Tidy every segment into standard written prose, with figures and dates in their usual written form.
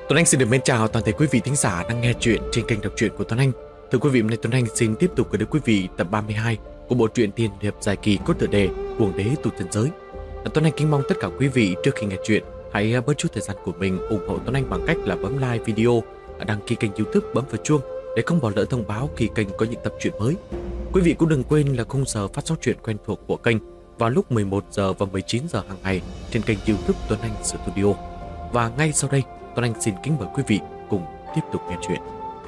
Tuấn Anh xin được mến chào toàn thể quý vị thính giả đang nghe chuyện trên kênh đọc truyện của Tuấn Anh. Thưa quý vị, hôm nay Tuấn Anh xin tiếp tục gửi đến quý vị tập 32 của bộ truyện tiên hiệp dài kỳ có tựa đề Cuồng đế tu chân giới. Tuấn Anh kính mong tất cả quý vị trước khi nghe chuyện hãy bớt chút thời gian của mình ủng hộ Tuấn Anh bằng cách là bấm like video, đăng ký kênh YouTube, bấm vào chuông để không bỏ lỡ thông báo khi kênh có những tập truyện mới. Quý vị cũng đừng quên là khung giờ phát sóng truyện quen thuộc của kênh vào lúc 11 giờ và 19 giờ hàng ngày trên kênh YouTube Tuấn Anh Studio. Và ngay sau đây, Tuấn Anh xin kính mời quý vị cùng tiếp tục nghe chuyện.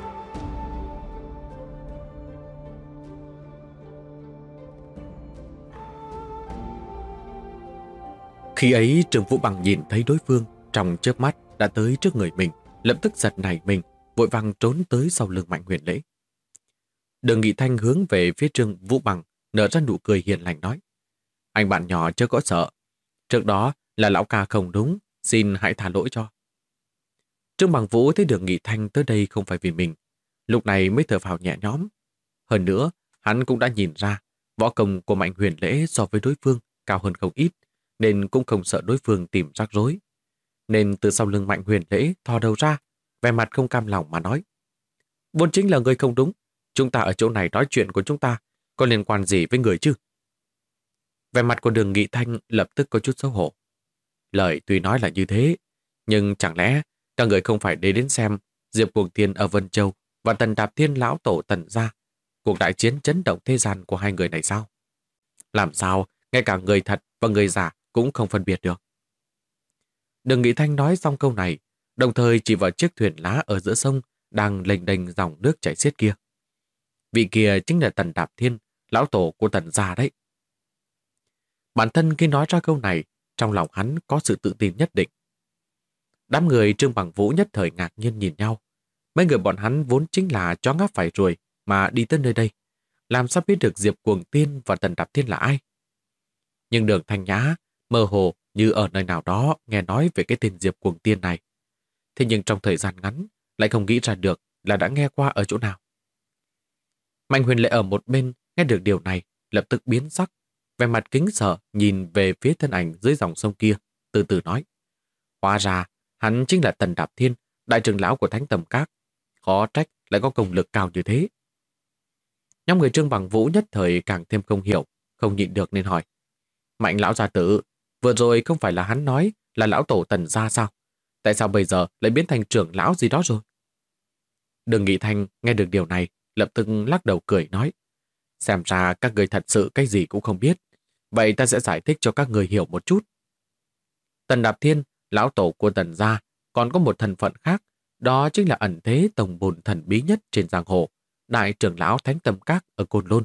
Khi ấy Trương Vũ Bằng nhìn thấy đối phương trong chớp mắt đã tới trước người mình, lập tức giật nảy mình, vội vàng trốn tới sau lưng Mạnh Huyền Lễ. Đường Nghị Thanh hướng về phía Trương Vũ Bằng, nở ra nụ cười hiền lành nói: "Anh bạn nhỏ chớ có sợ, trước đó là lão ca không đúng, xin hãy tha lỗi cho." Trương Bằng Vũ thấy Đường Nghị Thanh tới đây không phải vì mình, lúc này mới thở phào nhẹ nhõm. Hơn nữa, hắn cũng đã nhìn ra võ công của Mạnh Huyền Lễ so với đối phương cao hơn không ít, nên cũng không sợ đối phương tìm rắc rối. Nên từ sau lưng Mạnh Huyền Lễ thò đầu ra, vẻ mặt không cam lòng mà nói: "Vốn chính là người không đúng, chúng ta ở chỗ này nói chuyện của chúng ta có liên quan gì với người chứ?" Vẻ mặt của Đường Nghị Thanh lập tức có chút xấu hổ. Lời tuy nói là như thế, nhưng chẳng lẽ các người không phải đến xem Diệp Cuồng Tiên ở Vân Châu và Tần Đạp Thiên lão tổ Tần gia, cuộc đại chiến chấn động thế gian của hai người này sao? Làm sao ngay cả người thật và người giả cũng không phân biệt được? Đường Nghị Thanh nói xong câu này, đồng thời chỉ vào chiếc thuyền lá ở giữa sông đang lênh đênh dòng nước chảy xiết kia. Vị kia chính là Tần Đạp Thiên, lão tổ của Tần gia đấy. Bản thân khi nói ra câu này, trong lòng hắn có sự tự tin nhất định. Đám người Trương Bằng Vũ nhất thời ngạc nhiên nhìn nhau. Mấy người bọn hắn vốn chính là chó ngáp phải ruồi mà đi tới nơi đây. Làm sao biết được Diệp Cuồng Tiên và Tần Đạp Thiên là ai? Nhưng Đường Thanh Nhã mơ hồ như ở nơi nào đó nghe nói về cái tên Diệp Cuồng Tiên này. Thế nhưng trong thời gian ngắn lại không nghĩ ra được là đã nghe qua ở chỗ nào. Mạnh Huyền Lệ ở một bên nghe được điều này lập tức biến sắc, vẻ mặt kính sợ nhìn về phía thân ảnh dưới dòng sông kia, từ từ nói: "Hóa ra hắn chính là Tần Đạp Thiên, đại trưởng lão của Thánh Tầm Các. Khó trách lại có công lực cao như thế." Nhóm người Trương Bằng Vũ nhất thời càng thêm không hiểu, không nhịn được nên hỏi: "Mạnh lão gia tử, vừa rồi không phải là hắn nói là lão tổ Tần gia sao? Tại sao bây giờ lại biến thành trưởng lão gì đó rồi?" Đường Nghị Thanh nghe được điều này, lập tức lắc đầu cười nói: "Xem ra các người thật sự cái gì cũng không biết. Vậy ta sẽ giải thích cho các người hiểu một chút. Tần Đạp Thiên, lão tổ của Tần gia, còn có một thân phận khác, đó chính là ẩn thế tổng bồn thần bí nhất trên giang hồ, đại trưởng lão Thánh Tầm Các ở Côn Lôn.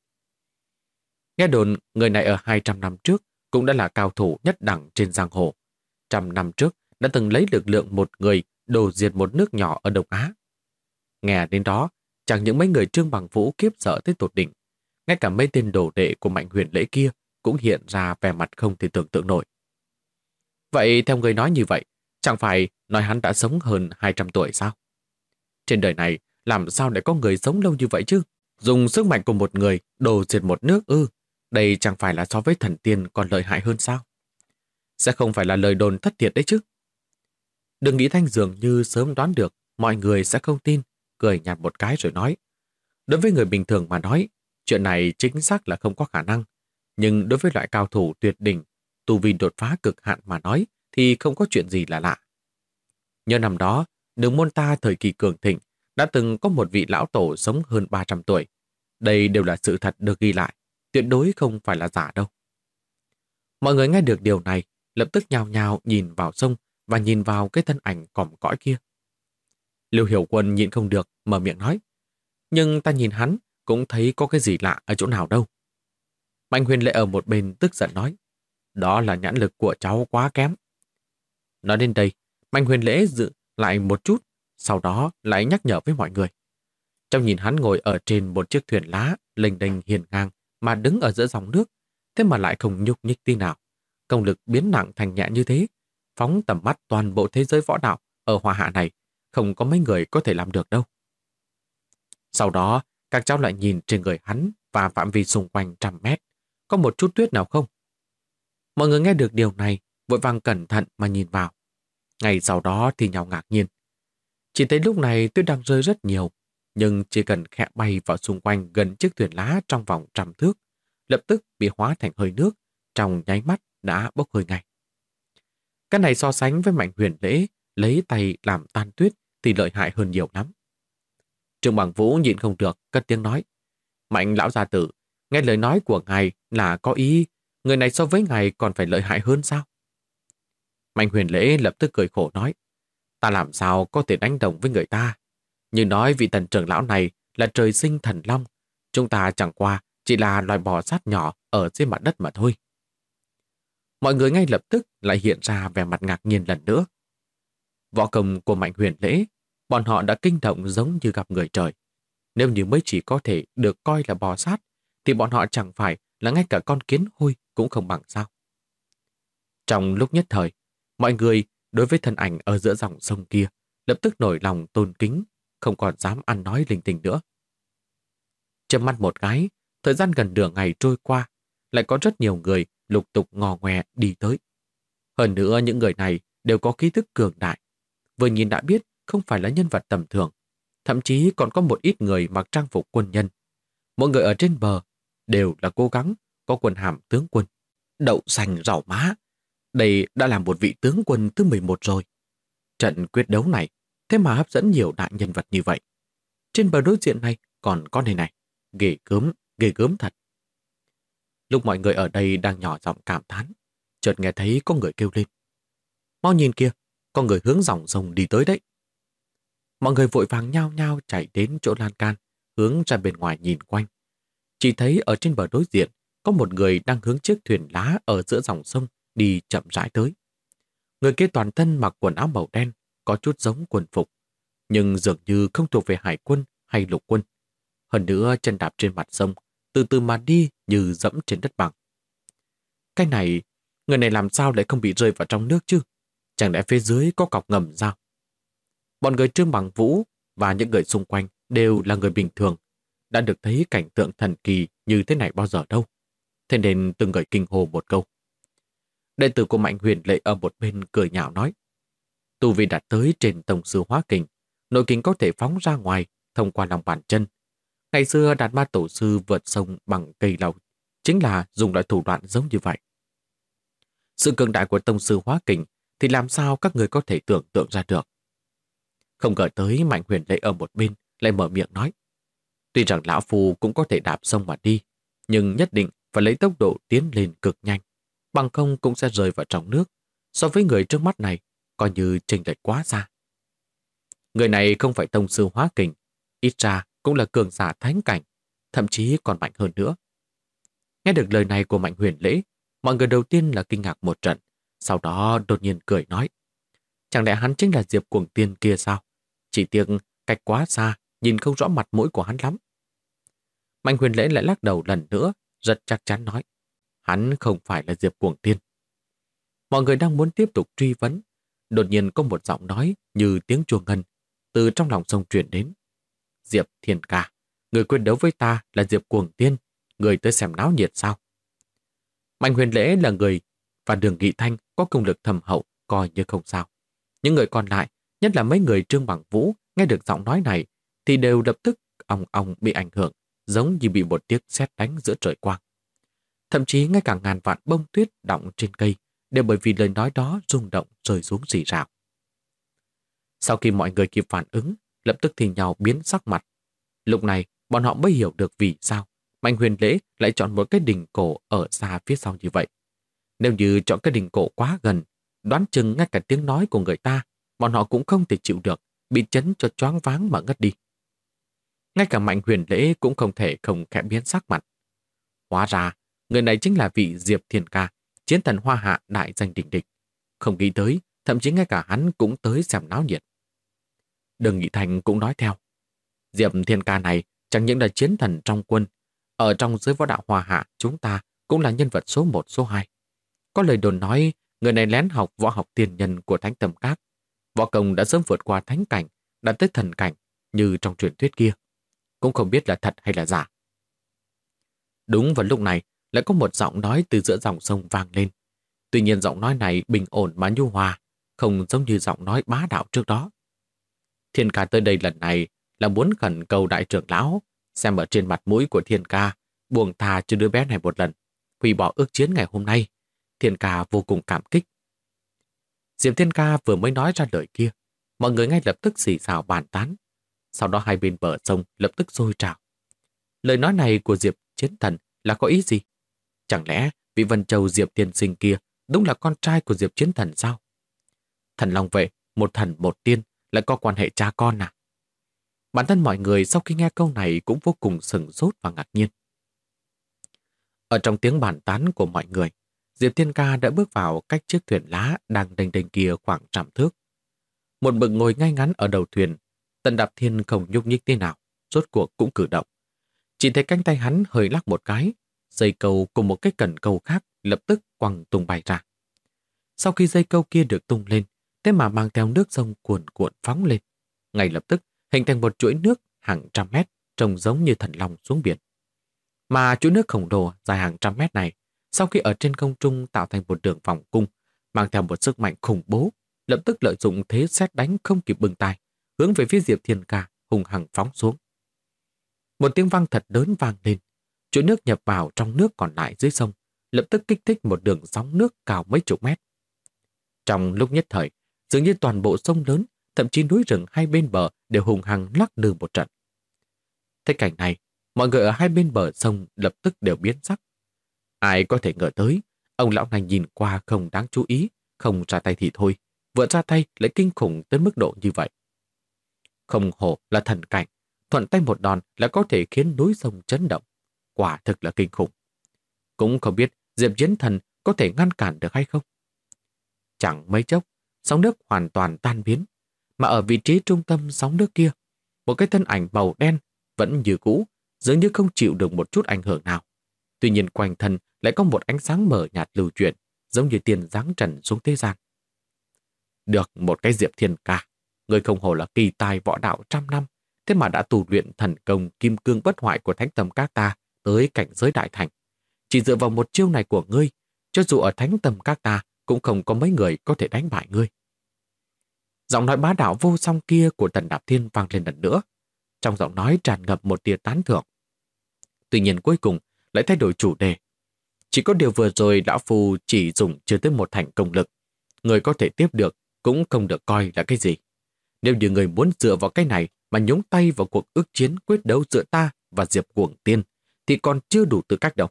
Nghe đồn, người này ở 200 năm trước cũng đã là cao thủ nhất đẳng trên giang hồ. 100 năm trước đã từng lấy lực lượng một người đổ diệt một nước nhỏ ở Đông Á. Nghe đến đó, chẳng những mấy người Trương Bằng Vũ kiếp sợ tới tột đỉnh, ngay cả mấy tên đồ đệ của Mạnh Huyền Lễ kia cũng hiện ra vẻ mặt không thể tưởng tượng nổi. Vậy theo người nói như vậy, chẳng phải nói hắn đã sống hơn 200 tuổi sao? Trên đời này làm sao để có người sống lâu như vậy chứ? Dùng sức mạnh của một người đổ diệt một nước ư? Đây chẳng phải là so với thần tiên còn lợi hại hơn sao? Sẽ không phải là lời đồn thất thiệt đấy chứ?" Đừng nghĩ Thanh dường như sớm đoán được mọi người sẽ không tin, cười nhạt một cái rồi nói: "Đối với người bình thường mà nói, chuyện này chính xác là không có khả năng. Nhưng đối với loại cao thủ tuyệt đỉnh, tu vi đột phá cực hạn mà nói, thì không có chuyện gì là lạ. Nhớ năm đó, đường môn ta thời kỳ cường thịnh, đã từng có một vị lão tổ sống hơn 300 tuổi. Đây đều là sự thật được ghi lại, tuyệt đối không phải là giả đâu." Mọi người nghe được điều này, lập tức nhao nhao nhìn vào sông và nhìn vào cái thân ảnh còm cõi kia. Lưu Hiểu Quân nhịn không được, mở miệng nói: "Nhưng ta nhìn hắn, cũng thấy có cái gì lạ ở chỗ nào đâu." Mạnh Huyền Lệ ở một bên tức giận nói: "Đó là nhãn lực của cháu quá kém." Nói đến đây, Mạnh Huyền Lễ dự lại một chút, sau đó lại nhắc nhở với mọi người. Trong nhìn hắn ngồi ở trên một chiếc thuyền lá, lênh đênh hiền ngang mà đứng ở giữa dòng nước, thế mà lại không nhúc nhích tí nào. Công lực biến nặng thành nhẹ như thế, phóng tầm mắt toàn bộ thế giới võ đạo ở Hoa Hạ này, không có mấy người có thể làm được đâu. Sau đó, các cháu lại nhìn trên người hắn và phạm vi xung quanh 100 mét, có một chút tuyết nào không? Mọi người nghe được điều này, vội vàng cẩn thận mà nhìn vào. Ngay sau đó thì nhau ngạc nhiên, Chỉ thấy lúc này tuyết đang rơi rất nhiều, nhưng chỉ cần khẽ bay vào xung quanh gần chiếc thuyền lá trong vòng 100 thước, lập tức bị hóa thành hơi nước, trong nháy mắt đã bốc hơi ngay. Cái này so sánh với Mạnh Huyền Lễ lấy tay làm tan tuyết thì lợi hại hơn nhiều lắm. Trương Bằng Vũ nhịn không được, cất tiếng nói: Mạnh lão gia tử, nghe lời nói của ngài là có ý, người này so với ngài còn phải lợi hại hơn sao? Mạnh Huyền Lễ lập tức cười khổ nói: Ta làm sao có thể đánh đồng với người ta? Như nói vị Tần trưởng lão này là trời sinh thần long, chúng ta chẳng qua chỉ là loài bò sát nhỏ ở trên mặt đất mà thôi. Mọi người ngay lập tức lại hiện ra vẻ mặt ngạc nhiên lần nữa. Võ công của Mạnh Huyền Lễ, bọn họ đã kinh động giống như gặp người trời. Nếu như mới chỉ có thể được coi là bò sát, thì bọn họ chẳng phải là ngay cả con kiến hôi cũng không bằng sao. Trong lúc nhất thời, mọi người đối với thân ảnh ở giữa dòng sông kia lập tức nổi lòng tôn kính, không còn dám ăn nói linh tinh nữa. Chớp mắt một cái, thời gian gần nửa ngày trôi qua, lại có rất nhiều người lục tục ngò ngoe đi tới. Hơn nữa những người này đều có khí thức cường đại. Vừa nhìn đã biết không phải là nhân vật tầm thường. Thậm chí còn có một ít người mặc trang phục quân nhân. Mỗi người ở trên bờ đều là cố gắng có quân hàm tướng quân. Đậu xanh rau má. Đây đã là một vị tướng quân thứ 11 rồi. Trận quyết đấu này thế mà hấp dẫn nhiều đại nhân vật như vậy. Trên bờ đối diện này còn có này này. Ghê gớm thật. Lúc mọi người ở đây đang nhỏ giọng cảm thán, chợt nghe thấy có người kêu lên: Mau nhìn kìa, có người hướng dòng sông đi tới đấy. Mọi người vội vàng nhao nhao chạy đến chỗ lan can, hướng ra bên ngoài nhìn quanh. Chỉ thấy ở trên bờ đối diện có một người đang hướng chiếc thuyền lá ở giữa dòng sông đi chậm rãi tới. Người kia toàn thân mặc quần áo màu đen, có chút giống quân phục, nhưng dường như không thuộc về hải quân hay lục quân. Hơn nữa chân đạp trên mặt sông, từ từ mà đi như dẫm trên đất bằng. Cái này, người này làm sao lại không bị rơi vào trong nước chứ? Chẳng lẽ phía dưới có cọc ngầm sao? Bọn người Trương Bằng Vũ và những người xung quanh đều là người bình thường, đã được thấy cảnh tượng thần kỳ như thế này bao giờ đâu. Thế nên từng người kinh hô một câu. Đệ tử của Mạnh Huyền Lễ ở một bên cười nhạo nói: Tu vi đạt tới trên tổng sư hóa kình, nội kình có thể phóng ra ngoài thông qua lòng bàn chân. Ngày xưa Đạt Ma Tổ sư vượt sông bằng cây lầu chính là dùng loại thủ đoạn giống như vậy. Sự cường đại của tông sư hóa kình thì làm sao các người có thể tưởng tượng ra được. Không ngờ tới Mạnh Huyền Lễ ở một bên lại mở miệng nói: Tuy rằng lão phù cũng có thể đạp sông mà đi, nhưng nhất định phải lấy tốc độ tiến lên cực nhanh, bằng không cũng sẽ rơi vào trong nước. So với người trước mắt này, coi như chênh lệch quá xa. Người này không phải tông sư hóa kình, ít ra cũng là cường giả thánh cảnh, thậm chí còn mạnh hơn nữa. Nghe được lời này của Mạnh Huyền Lễ, mọi người đầu tiên là kinh ngạc một trận, sau đó đột nhiên cười nói: Chẳng lẽ hắn chính là Diệp Cuồng Tiên kia sao? Chỉ tiếc cách quá xa, nhìn không rõ mặt mũi của hắn lắm. Mạnh Huyền Lễ lại lắc đầu lần nữa, rất chắc chắn nói: Hắn không phải là Diệp Cuồng Tiên. Mọi người đang muốn tiếp tục truy vấn, đột nhiên có một giọng nói như tiếng chuông ngân từ trong lòng sông truyền đến: Diệp Thiên Ca, người quyết đấu với ta là Diệp Cuồng Tiên, người tới xem náo nhiệt sao? Mạnh Huyền Lễ là người và Đường Nghị Thanh có công lực thầm hậu, coi như không sao. Những người còn lại, nhất là mấy người Trương Bằng Vũ, nghe được giọng nói này thì đều lập tức ong ong bị ảnh hưởng, giống như bị một tiếng sét đánh giữa trời quang. Thậm chí ngay cả ngàn vạn bông tuyết đọng trên cây đều bởi vì lời nói đó rung động rơi xuống rỉ rào. Sau khi mọi người kịp phản ứng, lập tức thì nhau biến sắc mặt. Lúc này, bọn họ mới hiểu được vì sao Mạnh Huyền Lễ lại chọn một cái đỉnh cổ ở xa phía sau như vậy. Nếu như chọn cái đỉnh cổ quá gần, đoán chừng ngay cả tiếng nói của người ta, bọn họ cũng không thể chịu được, bị chấn cho choáng váng mà ngất đi. Ngay cả Mạnh Huyền Lễ cũng không thể không khẽ biến sắc mặt. Hóa ra, người này chính là vị Diệp Thiên Ca, chiến thần Hoa Hạ đại danh đỉnh đỉnh. Không nghĩ tới, thậm chí ngay cả hắn cũng tới xem náo nhiệt. Đường Nghị Thành cũng nói theo: Diệp Thiên Ca này chẳng những là chiến thần trong quân, ở trong giới võ đạo Hoa Hạ chúng ta cũng là nhân vật số 1, số 2. Có lời đồn nói người này lén học võ học tiền nhân của Thánh Tâm Các. Võ công đã sớm vượt qua thánh cảnh, đã tới thần cảnh như trong truyền thuyết kia. Cũng không biết là thật hay là giả. Đúng vào lúc này lại có một giọng nói từ giữa dòng sông vang lên. Tuy nhiên giọng nói này bình ổn mà nhu hòa, không giống như giọng nói bá đạo trước đó. Thiên ca tới đây lần này là muốn khẩn cầu đại trưởng lão xem ở trên mặt mũi của Thiên ca buông tha cho đứa bé này một lần, hủy bỏ ước chiến ngày hôm nay. Thiên ca vô cùng cảm kích. Diệp Thiên ca vừa mới nói ra lời kia, mọi người ngay lập tức xì xào bàn tán. Sau đó hai bên bờ sông lập tức sôi trào. Lời nói này của Diệp Chiến Thần là có ý gì? Chẳng lẽ vị Vân Châu Diệp tiên sinh kia đúng là con trai của Diệp Chiến Thần sao? Thần Long Vệ, một thần một tiên, lại có quan hệ cha con à? Bản thân mọi người sau khi nghe câu này cũng vô cùng sửng sốt và ngạc nhiên. Ở trong tiếng bàn tán của mọi người, Diệp Thiên Ca đã bước vào cách chiếc thuyền lá đang đênh đênh kia khoảng 100 thước. Một bậc ngồi ngay ngắn ở đầu thuyền, Tần Đạp Thiên không nhúc nhích thế nào, rốt cuộc cũng cử động. Chỉ thấy cánh tay hắn hơi lắc một cái, dây câu cùng một cái cần câu khác lập tức quăng tung bay ra. Sau khi dây câu kia được tung lên, thế mà mang theo nước sông cuồn cuộn phóng lên. Ngay lập tức hình thành một chuỗi nước hàng trăm mét, trông giống như thần long xuống biển. Mà chuỗi nước khổng lồ dài hàng trăm mét này, sau khi ở trên không trung tạo thành một đường vòng cung, mang theo một sức mạnh khủng bố, lập tức lợi dụng thế sét đánh không kịp bưng tay, hướng về phía Diệp Thiên Ca hùng hằng phóng xuống. Một tiếng vang thật lớn vang lên, chuỗi nước nhập vào trong nước còn lại dưới sông, lập tức kích thích một đường sóng nước cao mấy chục mét. Trong lúc nhất thời, dường như toàn bộ sông lớn, thậm chí núi rừng hai bên bờ đều hùng hằng lắc lư một trận. Thấy cảnh này, mọi người ở hai bên bờ sông lập tức đều biến sắc. Ai có thể ngờ tới, ông lão này nhìn qua không đáng chú ý, không ra tay thì thôi, vừa ra tay lại kinh khủng tới mức độ như vậy. Không hổ là thần cảnh, thuận tay một đòn là có thể khiến núi sông chấn động. Quả thực là kinh khủng. Cũng không biết Diệp Chiến Thần có thể ngăn cản được hay không. Chẳng mấy chốc, sóng nước hoàn toàn tan biến, mà ở vị trí trung tâm sóng nước kia, một cái thân ảnh màu đen vẫn như cũ, dường như không chịu được một chút ảnh hưởng nào. Tuy nhiên quanh thân lại có một ánh sáng mờ nhạt lưu chuyển, giống như tiền giáng trần xuống thế gian. Được một cái Diệp Thiên Ca, người không hổ là kỳ tài võ đạo 100 năm, thế mà đã tu luyện thần công kim cương bất hoại của Thánh Tâm Các ta tới cảnh giới đại thành. Chỉ dựa vào một chiêu này của ngươi, cho dù ở Thánh Tâm Các ta cũng không có mấy người có thể đánh bại ngươi. Giọng nói bá đạo vô song kia của Tần Đạp Thiên vang lên lần nữa. Trong giọng nói tràn ngập một tia tán thưởng. Tuy nhiên cuối cùng lại thay đổi chủ đề. Chỉ có điều vừa rồi lão phu chỉ dùng chưa tới một thành công lực. Người có thể tiếp được cũng không được coi là cái gì. Nếu như người muốn dựa vào cái này mà nhúng tay vào cuộc ước chiến quyết đấu giữa ta và Diệp Cuồng Tiên thì còn chưa đủ tư cách đâu.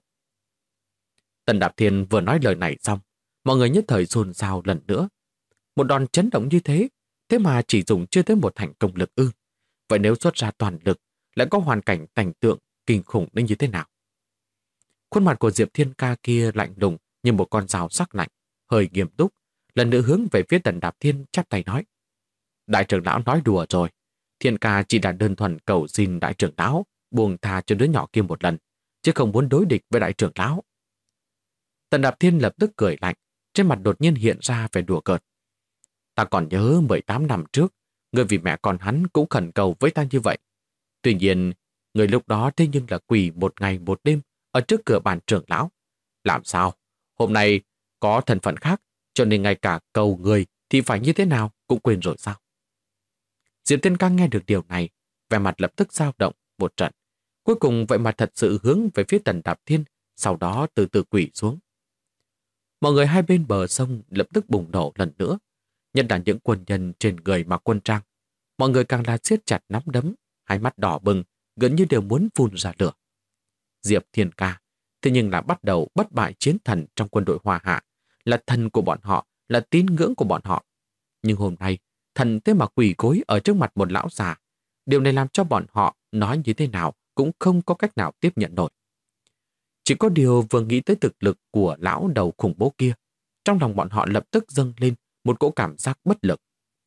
Tần Đạp Thiên vừa nói lời này xong, mọi người nhất thời xôn xao lần nữa. Một đòn chấn động như thế, thế mà chỉ dùng chưa tới một thành công lực ư. Vậy nếu xuất ra toàn lực, lại có hoàn cảnh cảnh tượng kinh khủng đến như thế nào? Khuôn mặt của Diệp Thiên Ca kia lạnh lùng như một con dao sắc lạnh, hơi nghiêm túc, lần nữa hướng về phía Tần Đạp Thiên chắp tay nói. Đại trưởng lão nói đùa rồi, Thiên Ca chỉ đã đơn thuần cầu xin đại trưởng lão buông tha cho đứa nhỏ kia một lần, chứ không muốn đối địch với đại trưởng lão. Tần Đạp Thiên lập tức cười lạnh, trên mặt đột nhiên hiện ra vẻ đùa cợt. Ta còn nhớ 18 năm trước, người vì mẹ con hắn cũng khẩn cầu với ta như vậy. Tuy nhiên, người lúc đó thế nhưng là quỳ một ngày một đêm ở trước cửa bàn trưởng lão. Làm sao? Hôm nay có thân phận khác, cho nên ngay cả cầu người thì phải như thế nào cũng quên rồi sao? Diệp Thiên Ca nghe được điều này, vẻ mặt lập tức dao động một trận. Cuối cùng vậy mà thật sự hướng về phía Tần Đạp Thiên, sau đó từ từ quỳ xuống. Mọi người hai bên bờ sông lập tức bùng nổ lần nữa, nhất là những quân nhân trên người mặc quân trang. Mọi người càng là siết chặt nắm đấm, hai mắt đỏ bừng, gần như đều muốn phun ra lửa. Diệp Thiên Ca, thế nhưng là bắt đầu bất bại chiến thần trong quân đội Hoa Hạ, là thần của bọn họ, là tín ngưỡng của bọn họ. Nhưng hôm nay, thần thế mà quỳ gối ở trước mặt một lão già. Điều này làm cho bọn họ nói như thế nào cũng không có cách nào tiếp nhận nổi. Chỉ có điều vừa nghĩ tới thực lực của lão đầu khủng bố kia, trong lòng bọn họ lập tức dâng lên một cỗ cảm giác bất lực.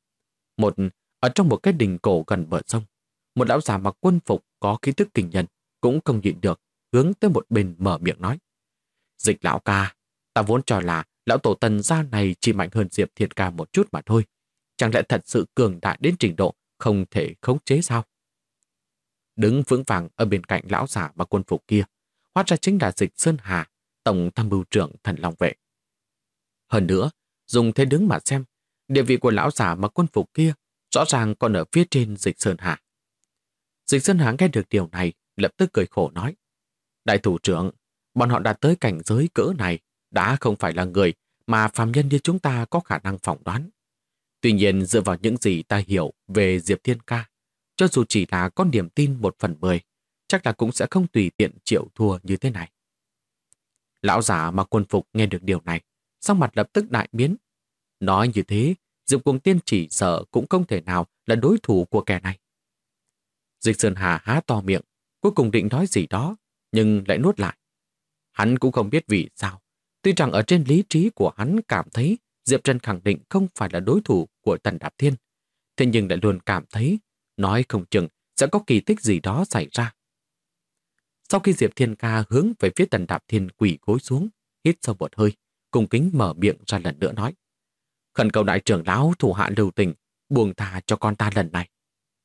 Ở trong một cái đình cổ gần bờ sông, một lão già mặc quân phục có khí tức kinh nhân cũng không nhịn được, hướng tới một bên mở miệng nói. Dịch lão ca, ta vốn cho là lão tổ Tần gia này chỉ mạnh hơn Diệp Thiên Ca một chút mà thôi. Chẳng lẽ thật sự cường đại đến trình độ không thể khống chế sao? Đứng vững vàng ở bên cạnh lão già mặc quân phục kia, hóa ra chính là Dịch Sơn Hà, tổng tham mưu trưởng Thần Long Vệ. Hơn nữa, dùng thế đứng mà xem, địa vị của lão già mặc quân phục kia rõ ràng còn ở phía trên Dịch Sơn Hà. Dịch Sơn Hà nghe được điều này, lập tức cười khổ nói: Đại thủ trưởng, bọn họ đã tới cảnh giới cỡ này, đã không phải là người mà phàm nhân như chúng ta có khả năng phỏng đoán. Tuy nhiên, dựa vào những gì ta hiểu về Diệp Thiên Ca, cho dù chỉ là có niềm tin 1/10, chắc là cũng sẽ không tùy tiện chịu thua như thế này. Lão giả mặc quân phục nghe được điều này, sắc mặt lập tức đại biến. Nói như thế, Diệp Cuồng Tiên chỉ sợ cũng không thể nào là đối thủ của kẻ này. Dịch Sơn Hà há to miệng, cuối cùng định nói gì đó, nhưng lại nuốt lại. Hắn cũng không biết vì sao. Tuy rằng ở trên lý trí của hắn cảm thấy Diệp Trần khẳng định không phải là đối thủ của Tần Đạp Thiên, thế nhưng lại luôn cảm thấy nói không chừng sẽ có kỳ tích gì đó xảy ra. Sau khi Diệp Thiên Ca hướng về phía Tần Đạp Thiên quỳ gối xuống, hít sâu một hơi, cung kính mở miệng ra lần nữa nói: Khẩn cầu đại trưởng lão thủ hạ lưu tình, buông tha cho con ta lần này.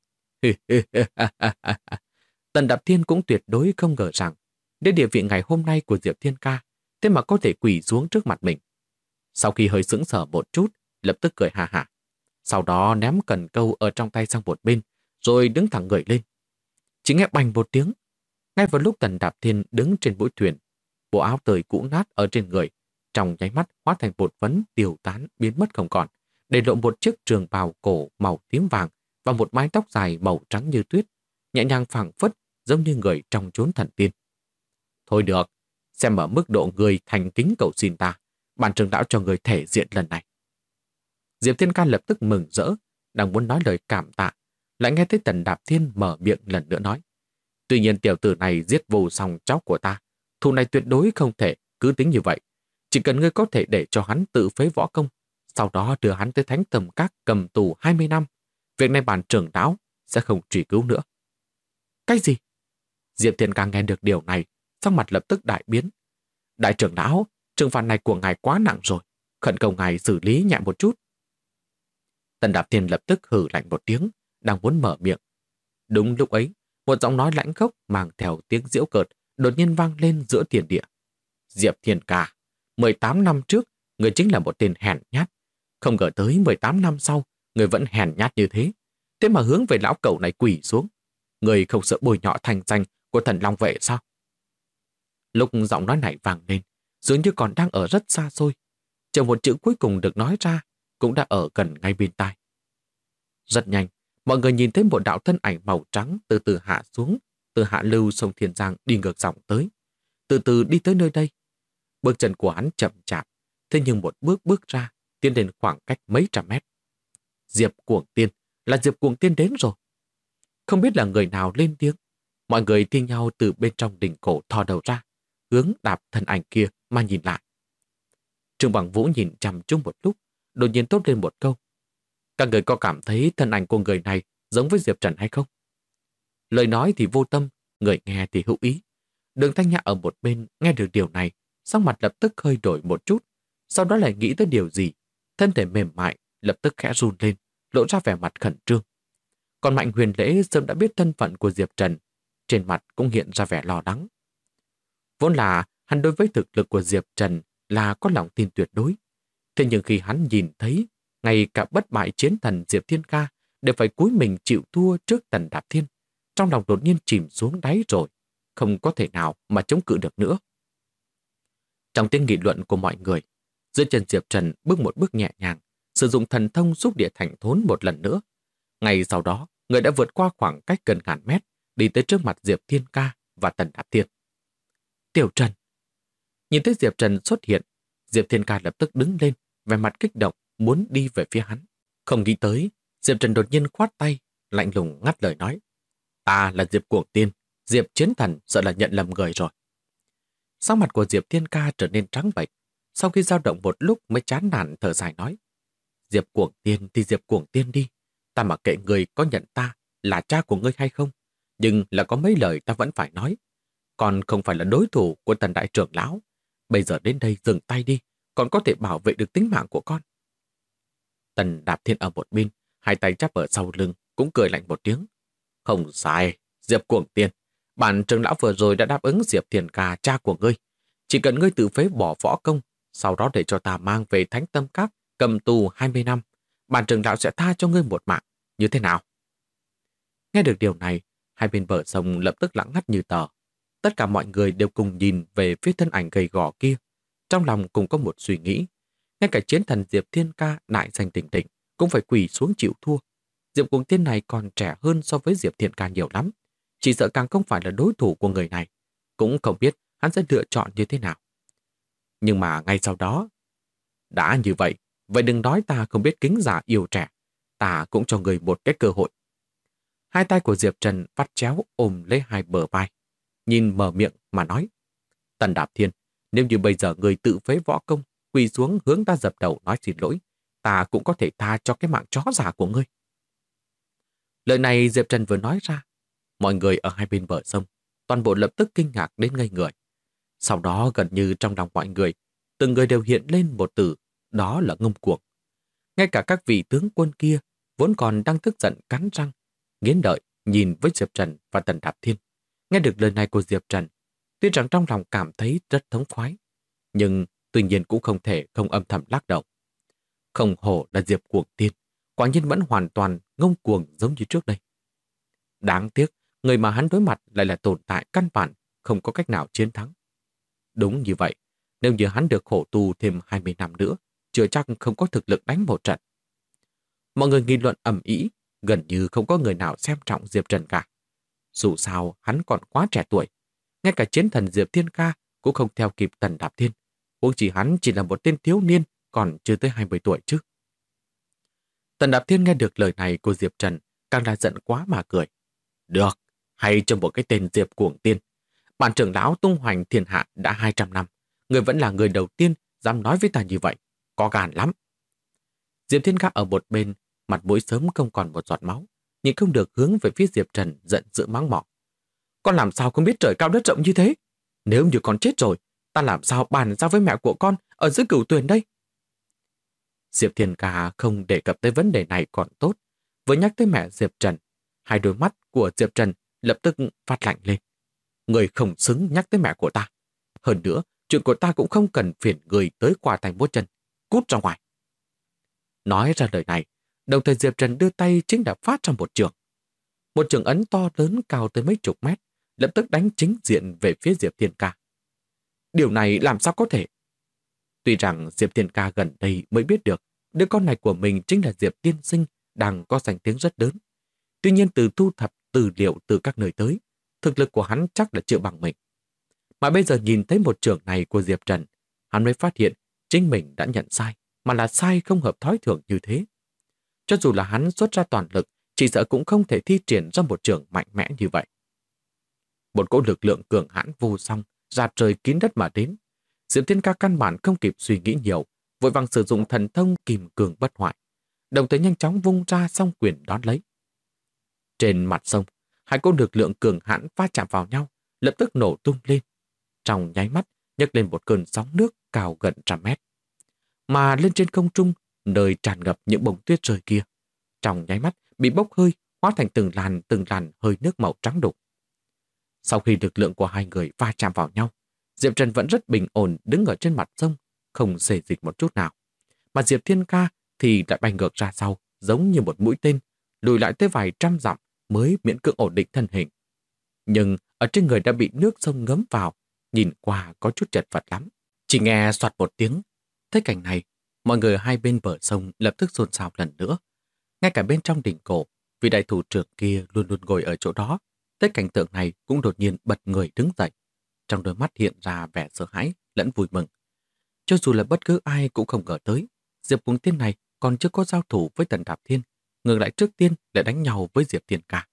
Tần Đạp Thiên cũng tuyệt đối không ngờ rằng đến địa vị ngày hôm nay của Diệp Thiên Ca, thế mà có thể quỳ xuống trước mặt mình. Sau khi hơi sững sờ một chút, lập tức cười ha hả. Sau đó ném cần câu ở trong tay sang một bên, rồi đứng thẳng người lên. Chỉ nghe bành một tiếng. Ngay vào lúc Tần Đạp Thiên đứng trên mũi thuyền, bộ áo tơi cũ nát ở trên người, trong nháy mắt hóa thành bột phấn tiêu tán biến mất không còn, để lộ một chiếc trường bào cổ màu tím vàng và một mái tóc dài màu trắng như tuyết, nhẹ nhàng phảng phất giống như người trong chốn thần tiên. Thôi được, xem ở mức độ người thành kính cầu xin ta, bản trưởng lão cho người thể diện lần này. Diệp Thiên Ca lập tức mừng rỡ, đang muốn nói lời cảm tạ, lại nghe thấy Tần Đạp Thiên mở miệng lần nữa nói: Tuy nhiên tiểu tử này giết vô song cháu của ta, thù này tuyệt đối không thể cứ tính như vậy. Chỉ cần ngươi có thể để cho hắn tự phế võ công, sau đó đưa hắn tới Thánh Tầm Các cầm tù 20 năm, việc này bản trưởng lão sẽ không truy cứu nữa. Cái gì? Diệp Thiên Ca nghe được điều này, sắc mặt lập tức đại biến. Đại trưởng lão, trừng phạt này của ngài quá nặng rồi, khẩn cầu ngài xử lý nhẹ một chút. Tần Đạp Thiên lập tức hừ lạnh một tiếng, đang muốn mở miệng. Đúng lúc ấy, một giọng nói lãnh khốc mang theo tiếng giễu cợt đột nhiên vang lên giữa thiên địa. Diệp Thiên Ca, 18 năm trước, người chính là một tên hèn nhát. Không ngờ tới 18 năm sau, người vẫn hèn nhát như thế. Thế mà hướng về lão cẩu này quỳ xuống. Người không sợ bôi nhọ thành danh của thần Long Vệ sao? Lúc giọng nói này vang lên, dường như còn đang ở rất xa xôi. Chờ một chữ cuối cùng được nói ra, cũng đã ở gần ngay bên tai. Rất nhanh, mọi người nhìn thấy một đạo thân ảnh màu trắng từ từ hạ xuống, từ hạ lưu sông Thiên Giang đi ngược dòng tới. Từ từ đi tới nơi đây. Bước chân của hắn chậm chạp, thế nhưng một bước bước ra, tiến đến khoảng cách mấy trăm mét. Diệp Cuồng Tiên, là Diệp Cuồng Tiên đến rồi. Không biết là người nào lên tiếng, mọi người thi nhau từ bên trong đỉnh cổ thò đầu ra, hướng đạp thân ảnh kia mà nhìn lại. Trương Bằng Vũ nhìn chăm chú một lúc, đột nhiên tốt lên một câu: Các người có cảm thấy thân ảnh của người này giống với Diệp Trần hay không? Lời nói thì vô tâm, người nghe thì hữu ý. Đường Thanh Nhã ở một bên nghe được điều này, sắc mặt lập tức hơi đổi một chút, sau đó lại nghĩ tới điều gì, thân thể mềm mại lập tức khẽ run lên, lộ ra vẻ mặt khẩn trương. Còn Mạnh Huyền Lễ sớm đã biết thân phận của Diệp Trần, trên mặt cũng hiện ra vẻ lo lắng. Vốn là hắn đối với thực lực của Diệp Trần là có lòng tin tuyệt đối. Thế nhưng khi hắn nhìn thấy ngay cả bất bại chiến thần Diệp Thiên Ca đều phải cúi mình chịu thua trước Tần Đạp Thiên, trong lòng đột nhiên chìm xuống đáy rồi, không có thể nào mà chống cự được nữa. Trong tiếng nghị luận của mọi người, dưới chân Diệp Trần bước một bước nhẹ nhàng, sử dụng thần thông xúc địa thành thốn một lần nữa. Ngay sau đó, người đã vượt qua khoảng cách gần ngàn mét, đi tới trước mặt Diệp Thiên Ca và Tần Đạp Thiên. Tiểu Trần. Nhìn thấy Diệp Trần xuất hiện, Diệp Thiên Ca lập tức đứng lên, vẻ mặt kích động, muốn đi về phía hắn. Không nghĩ tới, Diệp Trần đột nhiên khoát tay, lạnh lùng ngắt lời nói: Ta là Diệp Cuồng Tiên, Diệp Chiến Thần sợ là nhận lầm người rồi. Sắc mặt của Diệp Thiên Ca trở nên trắng bệch, sau khi dao động một lúc mới chán nản thở dài nói: Diệp Cuồng Tiên thì Diệp Cuồng Tiên đi, ta mặc kệ người có nhận ta là cha của ngươi hay không, nhưng là có mấy lời ta vẫn phải nói. Còn không phải là đối thủ của Tần đại trưởng lão, bây giờ đến đây dừng tay đi, còn có thể bảo vệ được tính mạng của con. Tần Đạp Thiên ở một bên, hai tay chắp ở sau lưng, cũng cười lạnh một tiếng. Không sai, Diệp Cuồng Tiên, bản trưởng lão vừa rồi đã đáp ứng Diệp Thiên Ca cha của ngươi. Chỉ cần ngươi tự phế bỏ võ công, sau đó để cho ta mang về Thánh Tâm Các cầm tù 20 năm, bản trưởng lão sẽ tha cho ngươi một mạng, như thế nào? Nghe được điều này, hai bên bờ sông lập tức lặng ngắt như tờ. Tất cả mọi người đều cùng nhìn về phía thân ảnh gầy gò kia. Trong lòng cùng có một suy nghĩ. Ngay cả chiến thần Diệp Thiên Ca đại danh đỉnh đỉnh cũng phải quỳ xuống chịu thua. Diệp Cuồng Tiên này còn trẻ hơn so với Diệp Thiên Ca nhiều lắm. Chỉ sợ càng không phải là đối thủ của người này. Cũng không biết hắn sẽ lựa chọn như thế nào. Nhưng mà ngay sau đó, đã như vậy, vậy đừng nói ta không biết kính già yêu trẻ. Ta cũng cho người một cái cơ hội. Hai tay của Diệp Trần vắt chéo ôm lấy hai bờ vai. Nhìn mở miệng mà nói. Tần Đạp Thiên, nếu như bây giờ người tự phế võ công, quỳ xuống hướng ta dập đầu nói xin lỗi, ta cũng có thể tha cho cái mạng chó giả của ngươi. Lời này Diệp Trần vừa nói ra, mọi người ở hai bên bờ sông, toàn bộ lập tức kinh ngạc đến ngây người. Sau đó gần như trong lòng mọi người, từng người đều hiện lên một từ, đó là ngông cuồng. Ngay cả các vị tướng quân kia vốn còn đang tức giận cắn răng, nghiến lợi nhìn với Diệp Trần và Tần Đạp Thiên. Nghe được lời này của Diệp Trần, tuy rằng trong lòng cảm thấy rất thống khoái, nhưng tuy nhiên cũng không thể không âm thầm lắc đầu. Không hổ là Diệp Cuồng Tiên, quả nhiên vẫn hoàn toàn ngông cuồng giống như trước đây. Đáng tiếc, người mà hắn đối mặt lại là tồn tại căn bản, không có cách nào chiến thắng. Đúng như vậy, nếu như hắn được khổ tu thêm 20 năm nữa, chưa chắc không có thực lực đánh một trận. Mọi người nghị luận ầm ĩ, gần như không có người nào xem trọng Diệp Trần cả. Dù sao, hắn còn quá trẻ tuổi. Ngay cả chiến thần Diệp Thiên Ca cũng không theo kịp Tần Đạp Thiên. Huống chỉ hắn chỉ là một tên thiếu niên, còn chưa tới 20 tuổi chứ. Tần Đạp Thiên nghe được lời này của Diệp Trần, càng là giận quá mà cười. Được, hay cho một cái tên Diệp Cuồng Tiên. Bản trưởng lão tung hoành thiên hạ đã 200 năm. Người vẫn là người đầu tiên dám nói với ta như vậy. Có gan lắm. Diệp Thiên Ca ở một bên, mặt mũi sớm không còn một giọt máu, nhưng không được hướng về phía Diệp Trần giận dữ mắng mỏ. Con làm sao không biết trời cao đất rộng như thế? Nếu như con chết rồi, ta làm sao bàn giao với mẹ của con ở dưới Cửu Tuyền đây? Diệp Thiên Ca không đề cập tới vấn đề này còn tốt. Vừa nhắc tới mẹ Diệp Trần, hai đôi mắt của Diệp Trần lập tức phát lạnh lên. Người không xứng nhắc tới mẹ của ta. Hơn nữa, chuyện của ta cũng không cần phiền người tới qua thành bố chân. Cút ra ngoài. Nói ra lời này, đồng thời Diệp Trần đưa tay chính là phát ra một trường. Một trường ấn to lớn cao tới mấy chục mét, lập tức đánh chính diện về phía Diệp Thiên Ca. Điều này làm sao có thể? Tuy rằng Diệp Thiên Ca gần đây mới biết được đứa con này của mình chính là Diệp Tiên Sinh đang có danh tiếng rất lớn. Tuy nhiên từ thu thập tư liệu từ các nơi tới, thực lực của hắn chắc là chưa bằng mình. Mà bây giờ nhìn thấy một trường này của Diệp Trần, hắn mới phát hiện chính mình đã nhận sai, mà là sai không hợp thói thường như thế. Cho dù là hắn xuất ra toàn lực, chỉ sợ cũng không thể thi triển ra một trường mạnh mẽ như vậy. Một cỗ lực lượng cường hãn vô song, ra trời kín đất mà đến. Diệp Thiên Ca căn bản không kịp suy nghĩ nhiều, vội vàng sử dụng thần thông kìm cường bất hoại, đồng thời nhanh chóng vung ra song quyền đón lấy. Trên mặt sông, hai cỗ lực lượng cường hãn va chạm vào nhau, lập tức nổ tung lên. Trong nháy mắt, nhấc lên một cơn sóng nước cao gần 100 mét. Mà lên trên không trung, nơi tràn ngập những bông tuyết rơi kia, trong nháy mắt bị bốc hơi, hóa thành từng làn hơi nước màu trắng đục. Sau khi lực lượng của hai người va chạm vào nhau, Diệp Trần vẫn rất bình ổn đứng ở trên mặt sông, không xê dịch một chút nào. Mà Diệp Thiên Ca thì lại bay ngược ra sau, giống như một mũi tên, lùi lại tới vài trăm dặm mới miễn cưỡng ổn định thân hình. Nhưng ở trên người đã bị nước sông ngấm vào, nhìn qua có chút chật vật lắm. Chỉ nghe soạt một tiếng. Thấy cảnh này, mọi người hai bên bờ sông lập tức xôn xao lần nữa. Ngay cả bên trong đỉnh cổ, vị đại thủ trưởng kia luôn luôn ngồi ở chỗ đó, thấy cảnh tượng này cũng đột nhiên bật người đứng dậy. Trong đôi mắt hiện ra vẻ sợ hãi lẫn vui mừng. Cho dù là bất cứ ai cũng không ngờ tới, Diệp Cuồng Tiên này còn chưa có giao thủ với Tần Đạp Thiên, ngược lại trước tiên lại đánh nhau với Diệp Thiên Ca.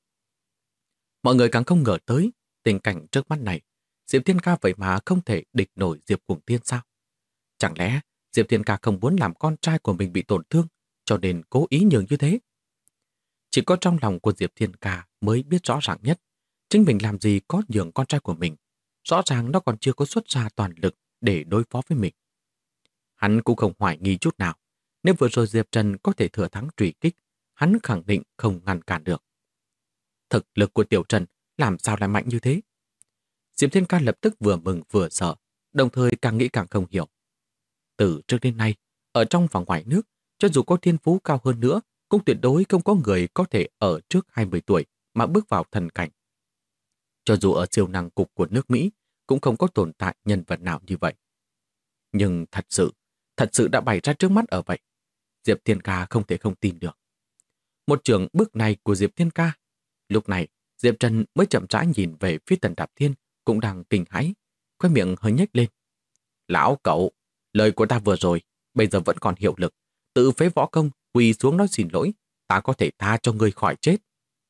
Mọi người càng không ngờ tới tình cảnh trước mắt này, Diệp Thiên Ca vậy mà không thể địch nổi Diệp Cuồng Tiên sao? Chẳng lẽ Diệp Thiên Ca không muốn làm con trai của mình bị tổn thương, cho nên cố ý nhường như thế? Chỉ có trong lòng của Diệp Thiên Ca mới biết rõ ràng nhất, chính mình làm gì có nhường con trai của mình. Rõ ràng nó còn chưa có xuất ra toàn lực để đối phó với mình. Hắn cũng không hoài nghi chút nào. Nếu vừa rồi Diệp Trần có thể thừa thắng truy kích, hắn khẳng định không ngăn cản được. Thực lực của Tiểu Trần làm sao lại mạnh như thế? Diệp Thiên Ca lập tức vừa mừng vừa sợ, đồng thời càng nghĩ càng không hiểu. Từ trước đến nay, ở trong và ngoài nước, cho dù có thiên phú cao hơn nữa, cũng tuyệt đối không có người có thể ở trước 20 tuổi mà bước vào thần cảnh. Cho dù ở siêu năng cục của nước Mỹ, cũng không có tồn tại nhân vật nào như vậy. Nhưng thật sự đã bày ra trước mắt ở vậy. Diệp Thiên Ca không thể không tin được. Một trường bước này của Diệp Thiên Ca. Lúc này, Diệp Trần mới chậm rãi nhìn về phía Tần Đạp Thiên, cũng đang kinh hãi, khóe miệng hơi nhếch lên. Lão cậu, lời của ta vừa rồi, bây giờ vẫn còn hiệu lực. Tự phế võ công, quỳ xuống nói xin lỗi, ta có thể tha cho ngươi khỏi chết.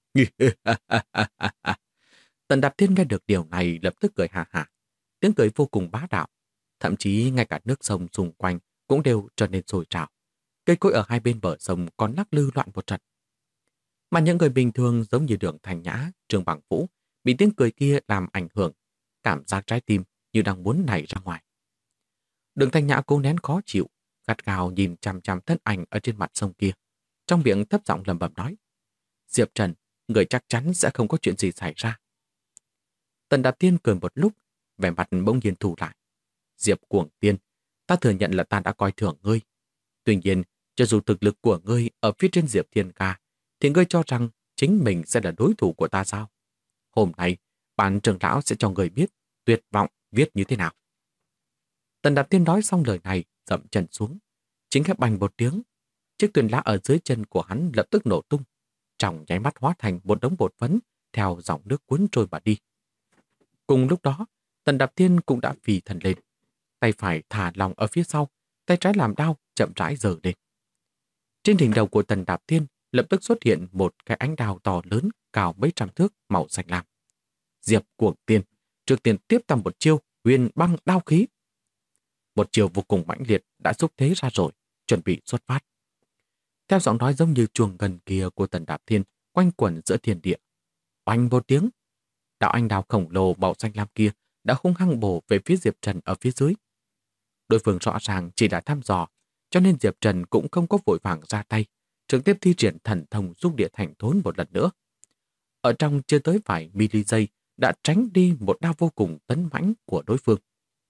Tần Đạp Thiên nghe được điều này lập tức cười hà hà. Tiếng cười vô cùng bá đạo. Thậm chí ngay cả nước sông xung quanh cũng đều trở nên sôi trào. Cây cối ở hai bên bờ sông còn lắc lư loạn một trận. Mà những người bình thường giống như Đường Thành Nhã, Trương Bằng Vũ bị tiếng cười kia làm ảnh hưởng, cảm giác trái tim như đang muốn nảy ra ngoài. Đường Thành Nhã cố nén khó chịu, gắt gao nhìn chằm chằm thân ảnh ở trên mặt sông kia, trong miệng thấp giọng lẩm bẩm nói: Diệp Trần, người chắc chắn sẽ không có chuyện gì xảy ra. Tần Đạp Thiên cười một lúc, vẻ mặt bỗng nhiên thu lại. Diệp Cuồng Tiên, ta thừa nhận là ta đã coi thường ngươi. Tuy nhiên, cho dù thực lực của ngươi ở phía trên Diệp Thiên Ca, thì ngươi cho rằng chính mình sẽ là đối thủ của ta sao? Hôm nay, bản trưởng lão sẽ cho ngươi biết tuyệt vọng viết như thế nào. Tần Đạp Thiên nói xong lời này, dậm chân xuống. Chính khép bành một tiếng, chiếc thuyền lá ở dưới chân của hắn lập tức nổ tung, trong nháy mắt hóa thành một đống bột phấn theo dòng nước cuốn trôi mà đi. Cùng lúc đó, Tần Đạp Thiên cũng đã phi thần lên. Tay phải thả lỏng ở phía sau, tay trái làm đao chậm rãi giở lên. Trên đỉnh đầu của Tần Đạp Thiên lập tức xuất hiện một cái ánh đao to lớn cao mấy trăm thước màu xanh lam. Diệp Cuồng Tiên trước tiên tiếp tầm một chiêu huyền băng đao khí. Một chiều vô cùng mãnh liệt đã xúc thế ra rồi, chuẩn bị xuất phát. Theo giọng nói giống như chuông gần kia của Tần Đạp Thiên quanh quẩn giữa thiên địa. Oanh một tiếng, đạo anh đao khổng lồ màu xanh lam kia đã hung hăng bổ về phía Diệp Trần ở phía dưới. Đối phương rõ ràng chỉ đã thăm dò, cho nên Diệp Trần cũng không có vội vàng ra tay, trực tiếp thi triển thần thông xúc địa thành thốn một lần nữa. Ở trong chưa tới vài mili giây đã tránh đi một đao vô cùng tấn mãnh của đối phương.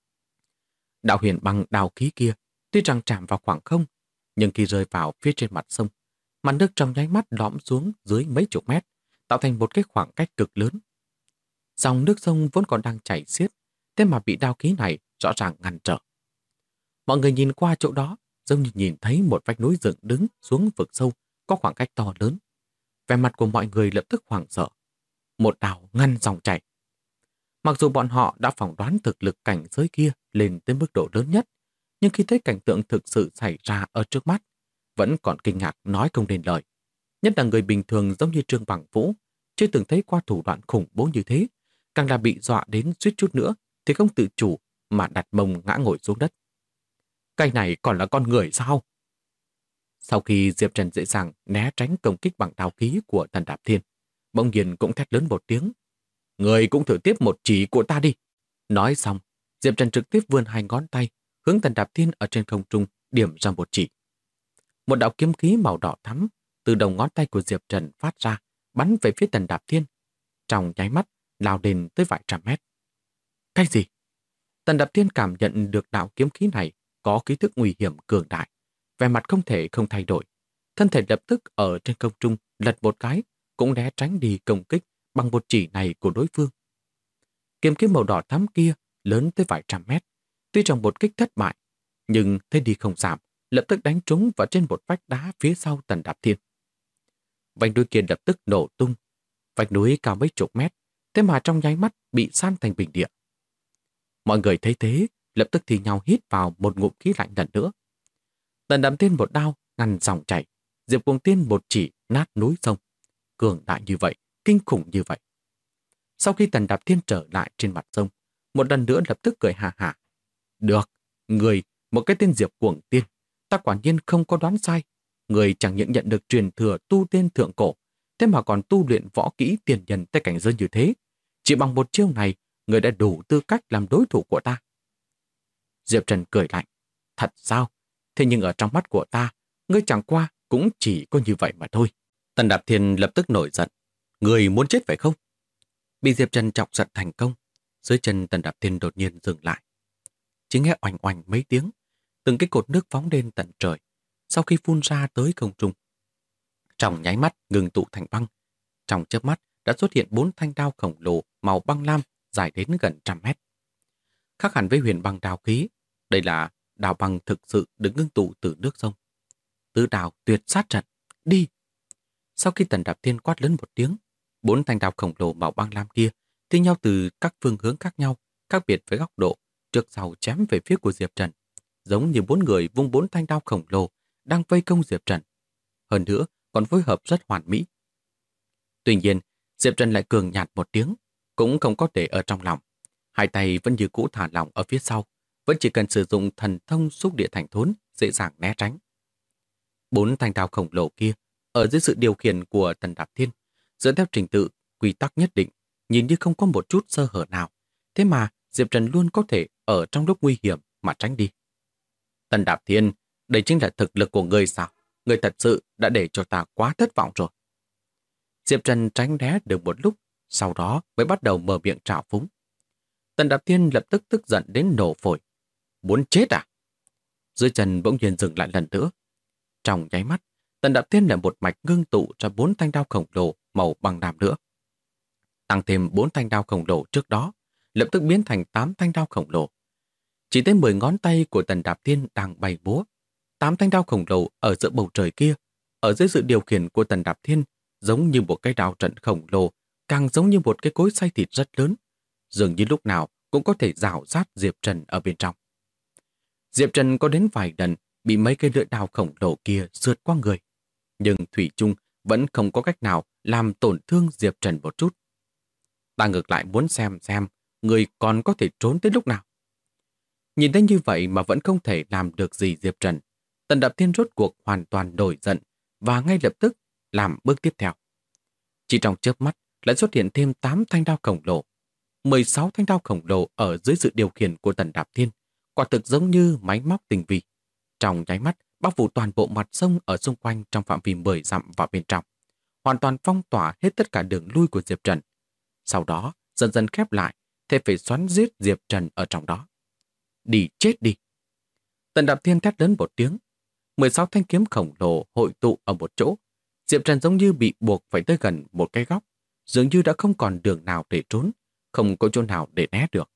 Đạo huyền băng đao khí kia tuy rằng chạm vào khoảng không, nhưng khi rơi vào phía trên mặt sông, mặt nước trong nháy mắt lõm xuống dưới mấy chục mét, tạo thành một cái khoảng cách cực lớn. Dòng nước sông vốn còn đang chảy xiết, thế mà bị đao khí này rõ ràng ngăn trở. Mọi người nhìn qua chỗ đó, giống như nhìn thấy một vách núi dựng đứng xuống vực sâu, có khoảng cách to lớn. Vẻ mặt của mọi người lập tức hoảng sợ. Một đao ngăn dòng chảy. Mặc dù bọn họ đã phỏng đoán thực lực cảnh giới kia lên tới mức độ lớn nhất, nhưng khi thấy cảnh tượng thực sự xảy ra ở trước mắt, vẫn còn kinh ngạc nói không nên lời. Nhất là người bình thường giống như Trương Bằng Vũ, chưa từng thấy qua thủ đoạn khủng bố như thế, càng là bị dọa đến suýt chút nữa thì không tự chủ mà đặt mông ngã ngồi xuống đất. Cái này còn là con người sao? Sau khi Diệp Trần dễ dàng né tránh công kích bằng đao khí của Tần Đạp Thiên, bỗng nhiên cũng thét lớn một tiếng. Người cũng thử tiếp một chỉ của ta đi. Nói xong, Diệp Trần trực tiếp vươn hai ngón tay, hướng Tần Đạp Thiên ở trên không trung điểm ra một chỉ. Một đạo kiếm khí màu đỏ thắm từ đầu ngón tay của Diệp Trần phát ra, bắn về phía Tần Đạp Thiên. Trong nháy mắt, lao đến tới vài trăm mét. Cái gì? Tần Đạp Thiên cảm nhận được đạo kiếm khí này có khí thức nguy hiểm cường đại, vẻ mặt không thể không thay đổi. Thân thể lập tức ở trên không trung lật một cái, cũng né tránh đi công kích bằng một chỉ này của đối phương. Kiếm khí màu đỏ thắm kia lớn tới vài trăm mét, tuy rằng một kích thất bại, nhưng thế đi không giảm, lập tức đánh trúng vào trên một vách đá phía sau Tần Đạp Thiên. Vách núi kia lập tức nổ tung, vách núi cao mấy chục mét, thế mà trong nháy mắt bị san thành bình địa. Mọi người thấy thế, lập tức thì nhau hít vào một ngụm khí lạnh lần nữa. Tần Đạp Thiên một đao ngăn dòng chảy, Diệp Cuồng Tiên một chỉ nát núi sông. Cường đại như vậy, kinh khủng như vậy. Sau khi Tần Đạp Thiên trở lại trên mặt sông, một lần nữa lập tức cười hà hà. Được, người, một cái tên Diệp Cuồng Tiên, ta quả nhiên không có đoán sai. Người chẳng những nhận được truyền thừa tu tiên thượng cổ, thế mà còn tu luyện võ kỹ tiền nhân tới cảnh giới như thế. Chỉ bằng một chiêu này, người đã đủ tư cách làm đối thủ của ta. Diệp Trần cười lạnh. Thật sao? Thế nhưng ở trong mắt của ta, ngươi chẳng qua cũng chỉ có như vậy mà thôi. Tần Đạp Thiên lập tức nổi giận. Người muốn chết phải không? Bị Diệp Trần chọc giận thành công, dưới chân Tần Đạp Thiên đột nhiên dừng lại. Chỉ nghe oành oành mấy tiếng, từng cái cột nước phóng lên tận trời, sau khi phun ra tới không trung. Trong nháy mắt ngừng tụ thành băng. Trong chớp mắt đã xuất hiện 4 thanh đao khổng lồ màu băng lam dài đến gần 100 mét. Khác hẳn với huyền băng đao khí, đây là đao băng thực sự được ngưng tụ từ nước sông. Tứ đao tuyệt sát trận, đi! Sau khi Tần Đạp Thiên quát lớn một tiếng, 4 thanh đao khổng lồ màu băng lam kia thi nhau từ các phương hướng khác nhau, khác biệt với góc độ, trước sau chém về phía của Diệp Trần, giống như 4 người vung 4 thanh đao khổng lồ đang vây công Diệp Trần. Hơn nữa, còn phối hợp rất hoàn mỹ. Tuy nhiên, Diệp Trần lại cường nhạt một tiếng, cũng không có để ở trong lòng. Hai tay vẫn như cũ thả lỏng ở phía sau, vẫn chỉ cần sử dụng thần thông xúc địa thành thốn, dễ dàng né tránh. 4 thanh đao khổng lồ kia, ở dưới sự điều khiển của Tần Đạp Thiên, dựa theo trình tự, quy tắc nhất định, nhìn như không có một chút sơ hở nào. Thế mà Diệp Trần luôn có thể ở trong lúc nguy hiểm mà tránh đi. Tần Đạp Thiên, đây chính là thực lực của ngươi sao? Ngươi thật sự đã để cho ta quá thất vọng rồi. Diệp Trần tránh né được một lúc, sau đó mới bắt đầu mở miệng trào phúng. Tần Đạp Thiên lập tức tức giận đến nổ phổi. Muốn chết à? Dưới chân bỗng nhiên dừng lại lần nữa. Trong nháy mắt, Tần Đạp Thiên lại một mạch ngưng tụ ra 4 thanh đao khổng lồ màu bằng đàm nữa. Tăng thêm 4 thanh đao khổng lồ trước đó, lập tức biến thành 8 thanh đao khổng lồ. Chỉ tới 10 ngón tay của Tần Đạp Thiên đang bay múa. 8 thanh đao khổng lồ ở giữa bầu trời kia, ở dưới sự điều khiển của Tần Đạp Thiên, giống như một cái đao trận khổng lồ, càng giống như một cái cối xay thịt rất lớn, dường như lúc nào cũng có thể rào sát Diệp Trần ở bên trong. Diệp Trần có đến vài lần bị mấy cây lưỡi đao khổng lồ kia sượt qua người, nhưng thủy chung vẫn không có cách nào làm tổn thương Diệp Trần một chút. Ta ngược lại muốn xem người còn có thể trốn tới lúc nào. Nhìn thấy như vậy mà vẫn không thể làm được gì Diệp Trần, Tần Đạp Thiên rốt cuộc hoàn toàn nổi giận và ngay lập tức làm bước tiếp theo. Chỉ trong chớp mắt lại xuất hiện thêm 8 thanh đao khổng lồ, 16 thanh đao khổng lồ ở dưới sự điều khiển của Tần Đạp Thiên, quả thực giống như máy móc tinh vi. Trong nháy mắt bao phủ toàn bộ mặt sông ở xung quanh trong phạm vi 10 dặm vào bên trong, hoàn toàn phong tỏa hết tất cả đường lui của Diệp Trần. Sau đó dần dần khép lại, thế phải xoắn giết Diệp Trần ở trong đó. Đi chết đi! Tần Đạp Thiên thét lớn một tiếng, 16 thanh kiếm khổng lồ hội tụ ở một chỗ. Diệp Trần giống như bị buộc phải tới gần một cái góc, dường như đã không còn đường nào để trốn, không có chỗ nào để né được.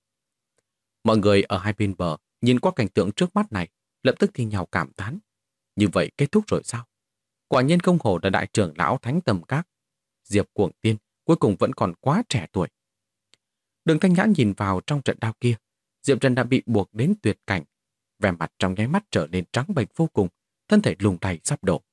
Mọi người ở hai bên bờ nhìn qua cảnh tượng trước mắt này, lập tức thì nhào cảm thán. Như vậy kết thúc rồi sao? Quả nhiên không hổ là đại trưởng lão Thánh Tầm Các. Diệp Cuồng Tiên cuối cùng vẫn còn quá trẻ tuổi. Đường Thanh Nhã nhìn vào trong trận đao kia, Diệp Trần đã bị buộc đến tuyệt cảnh, vẻ mặt trong nháy mắt trở nên trắng bệch vô cùng, thân thể lùng lay sắp đổ.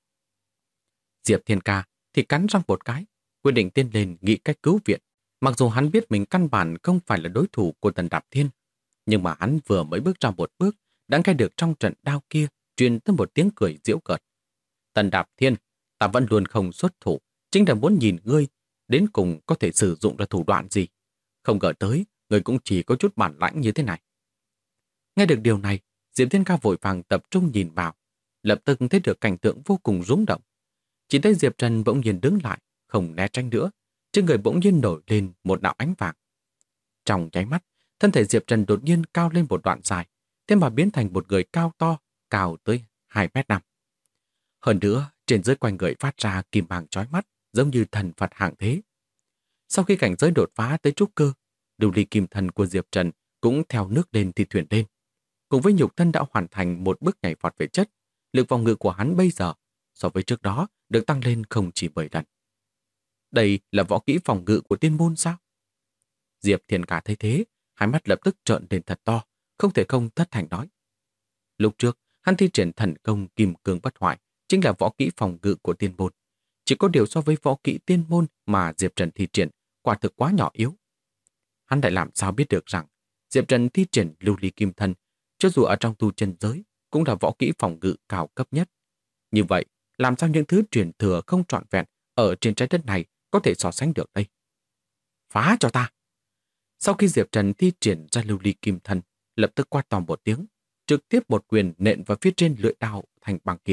Diệp Thiên Ca thì cắn răng một cái, quyết định tiến lên nghĩ cách cứu viện. Mặc dù hắn biết mình căn bản không phải là đối thủ của Tần Đạp Thiên, nhưng mà hắn vừa mới bước ra một bước, đã nghe được trong trận đao kia truyền tới một tiếng cười giễu cợt. Tần Đạp Thiên, ta vẫn luôn không xuất thủ, chính là muốn nhìn ngươi đến cùng có thể sử dụng ra thủ đoạn gì. Không ngờ tới, ngươi cũng chỉ có chút bản lãnh như thế này. Nghe được điều này, Diệp Thiên Ca vội vàng tập trung nhìn vào, lập tức thấy được cảnh tượng vô cùng rung động. Chỉ thấy Diệp Trần bỗng nhiên đứng lại, không né tránh nữa, trên người bỗng nhiên nổi lên một đạo ánh vàng. Trong nháy mắt, thân thể Diệp Trần đột nhiên cao lên một đoạn dài, thế mà biến thành một người cao to, cao tới 2m5. Hơn nữa, trên dưới quanh người phát ra kim mang chói mắt, giống như thần Phật hạng thế. Sau khi cảnh giới đột phá tới trúc cơ, lưu ly kim thần của Diệp Trần cũng theo nước lên thì thuyền lên. Cùng với nhục thân đã hoàn thành một bước nhảy vọt về chất, lực phòng ngự của hắn bây giờ so với trước đó được tăng lên không chỉ 7 lần. Đây là võ kỹ phòng ngự của tiên môn sao? Diệp Thiên Ca thấy thế, hai mắt lập tức trợn lên thật to, không thể không thất thành nói. Lúc trước, hắn thi triển thần công kim cương bất hoại, chính là võ kỹ phòng ngự của tiên môn. Chỉ có điều so với võ kỹ tiên môn mà Diệp Trần thi triển, quả thực quá nhỏ yếu. Hắn lại làm sao biết được rằng Diệp Trần thi triển lưu ly kim thân, cho dù ở trong tu chân giới, cũng là võ kỹ phòng ngự cao cấp nhất. Như vậy, làm sao những thứ truyền thừa không trọn vẹn ở trên trái đất này có thể so sánh được đây? Phá cho ta! Sau khi Diệp Trần thi triển ra lưu ly kim thân, lập tức quát to một tiếng, trực tiếp một quyền nện vào phía trên lưỡi đao thành băng kia.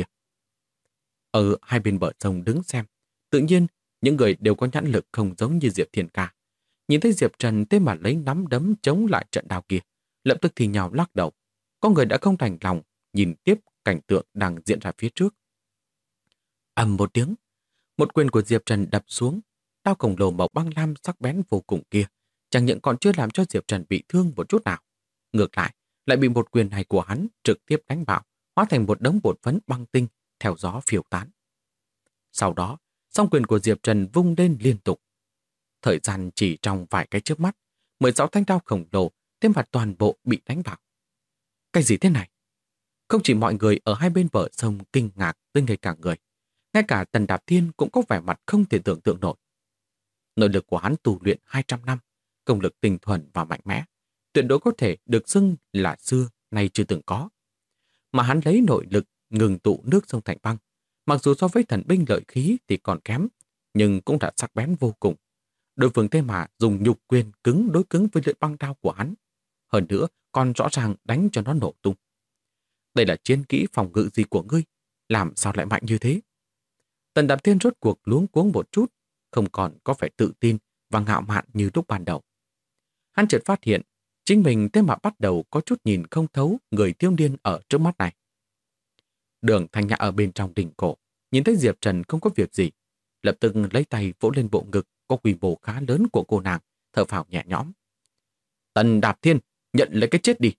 Ở hai bên bờ sông đứng xem, tự nhiên những người đều có nhãn lực không giống như Diệp Thiên Ca. Nhìn thấy Diệp Trần thế mà lấy nắm đấm chống lại trận đao kia, lập tức thì nhào lắc đầu. Có người đã không đành lòng nhìn tiếp cảnh tượng đang diễn ra phía trước. Ầm một tiếng, Một quyền của Diệp Trần đập xuống, đao khổng lồ màu băng lam sắc bén vô cùng kia, chẳng những còn chưa làm cho Diệp Trần bị thương một chút nào. Ngược lại bị một quyền này của hắn trực tiếp đánh bạo, hóa thành một đống bột phấn băng tinh, theo gió phiêu tán. Sau đó, song quyền của Diệp Trần vung lên liên tục. Thời gian chỉ trong vài cái chớp mắt, 16 thanh đao khổng lồ thêm mặt toàn bộ bị đánh vào. Cái gì thế này? Không chỉ mọi người ở hai bên bờ sông kinh ngạc tới ngây cả người, ngay cả Tần Đạp Thiên cũng có vẻ mặt không thể tưởng tượng nổi. Nội lực của hắn tu luyện 200 năm, công lực tinh thuần và mạnh mẽ, tuyệt đối có thể được xưng là xưa nay chưa từng có. Mà hắn lấy nội lực ngừng tụ nước sông thành băng, mặc dù so với thần binh lợi khí thì còn kém, nhưng cũng đã sắc bén vô cùng. Đối phương thế mà dùng nhục quyền cứng đối cứng với lưỡi băng đao của hắn. Hơn nữa, còn rõ ràng đánh cho nó nổ tung. Đây là chiến kỹ phòng ngự gì của ngươi? Làm sao lại mạnh như thế? Tần Đạp Thiên rốt cuộc luống cuống một chút, không còn có vẻ tự tin và ngạo mạn như lúc ban đầu. Hắn chợt phát hiện, chính mình thế mà bắt đầu có chút nhìn không thấu người thiếu niên ở trước mắt này. Đường Thanh Nhã ở bên trong đỉnh cổ, nhìn thấy Diệp Trần không có việc gì, lập tức lấy tay vỗ lên bộ ngực có quy mô khá lớn của cô nàng, thở phào nhẹ nhõm. Tần Đạp Thiên, nhận lấy cái chết đi.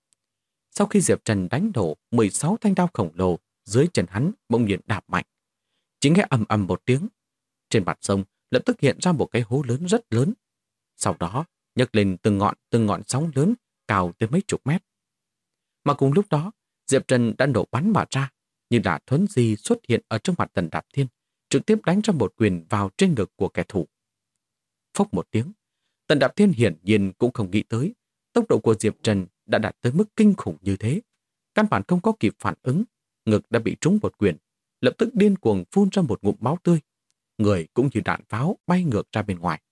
Sau khi Diệp Trần đánh đổ 16 thanh đao khổng lồ, dưới chân hắn bỗng nhiên đạp mạnh. Chỉ nghe ầm ầm một tiếng, trên mặt sông lập tức hiện ra một cái hố lớn rất lớn. Sau đó nhấc lên từng ngọn sóng lớn cao tới mấy chục mét. Mà cùng lúc đó, Diệp Trần đã nổ bắn mà ra, như là thuấn di xuất hiện ở trước mặt Tần Đạp Thiên, trực tiếp đánh cho một quyền vào trên ngực của kẻ thù. Phốc một tiếng, Tần Đạp Thiên hiển nhiên cũng không nghĩ tới, tốc độ của Diệp Trần đã đạt tới mức kinh khủng như thế. Căn bản không có kịp phản ứng, ngực đã bị trúng một quyền, lập tức điên cuồng phun ra một ngụm máu tươi. Người cũng như đạn pháo bay ngược ra bên ngoài.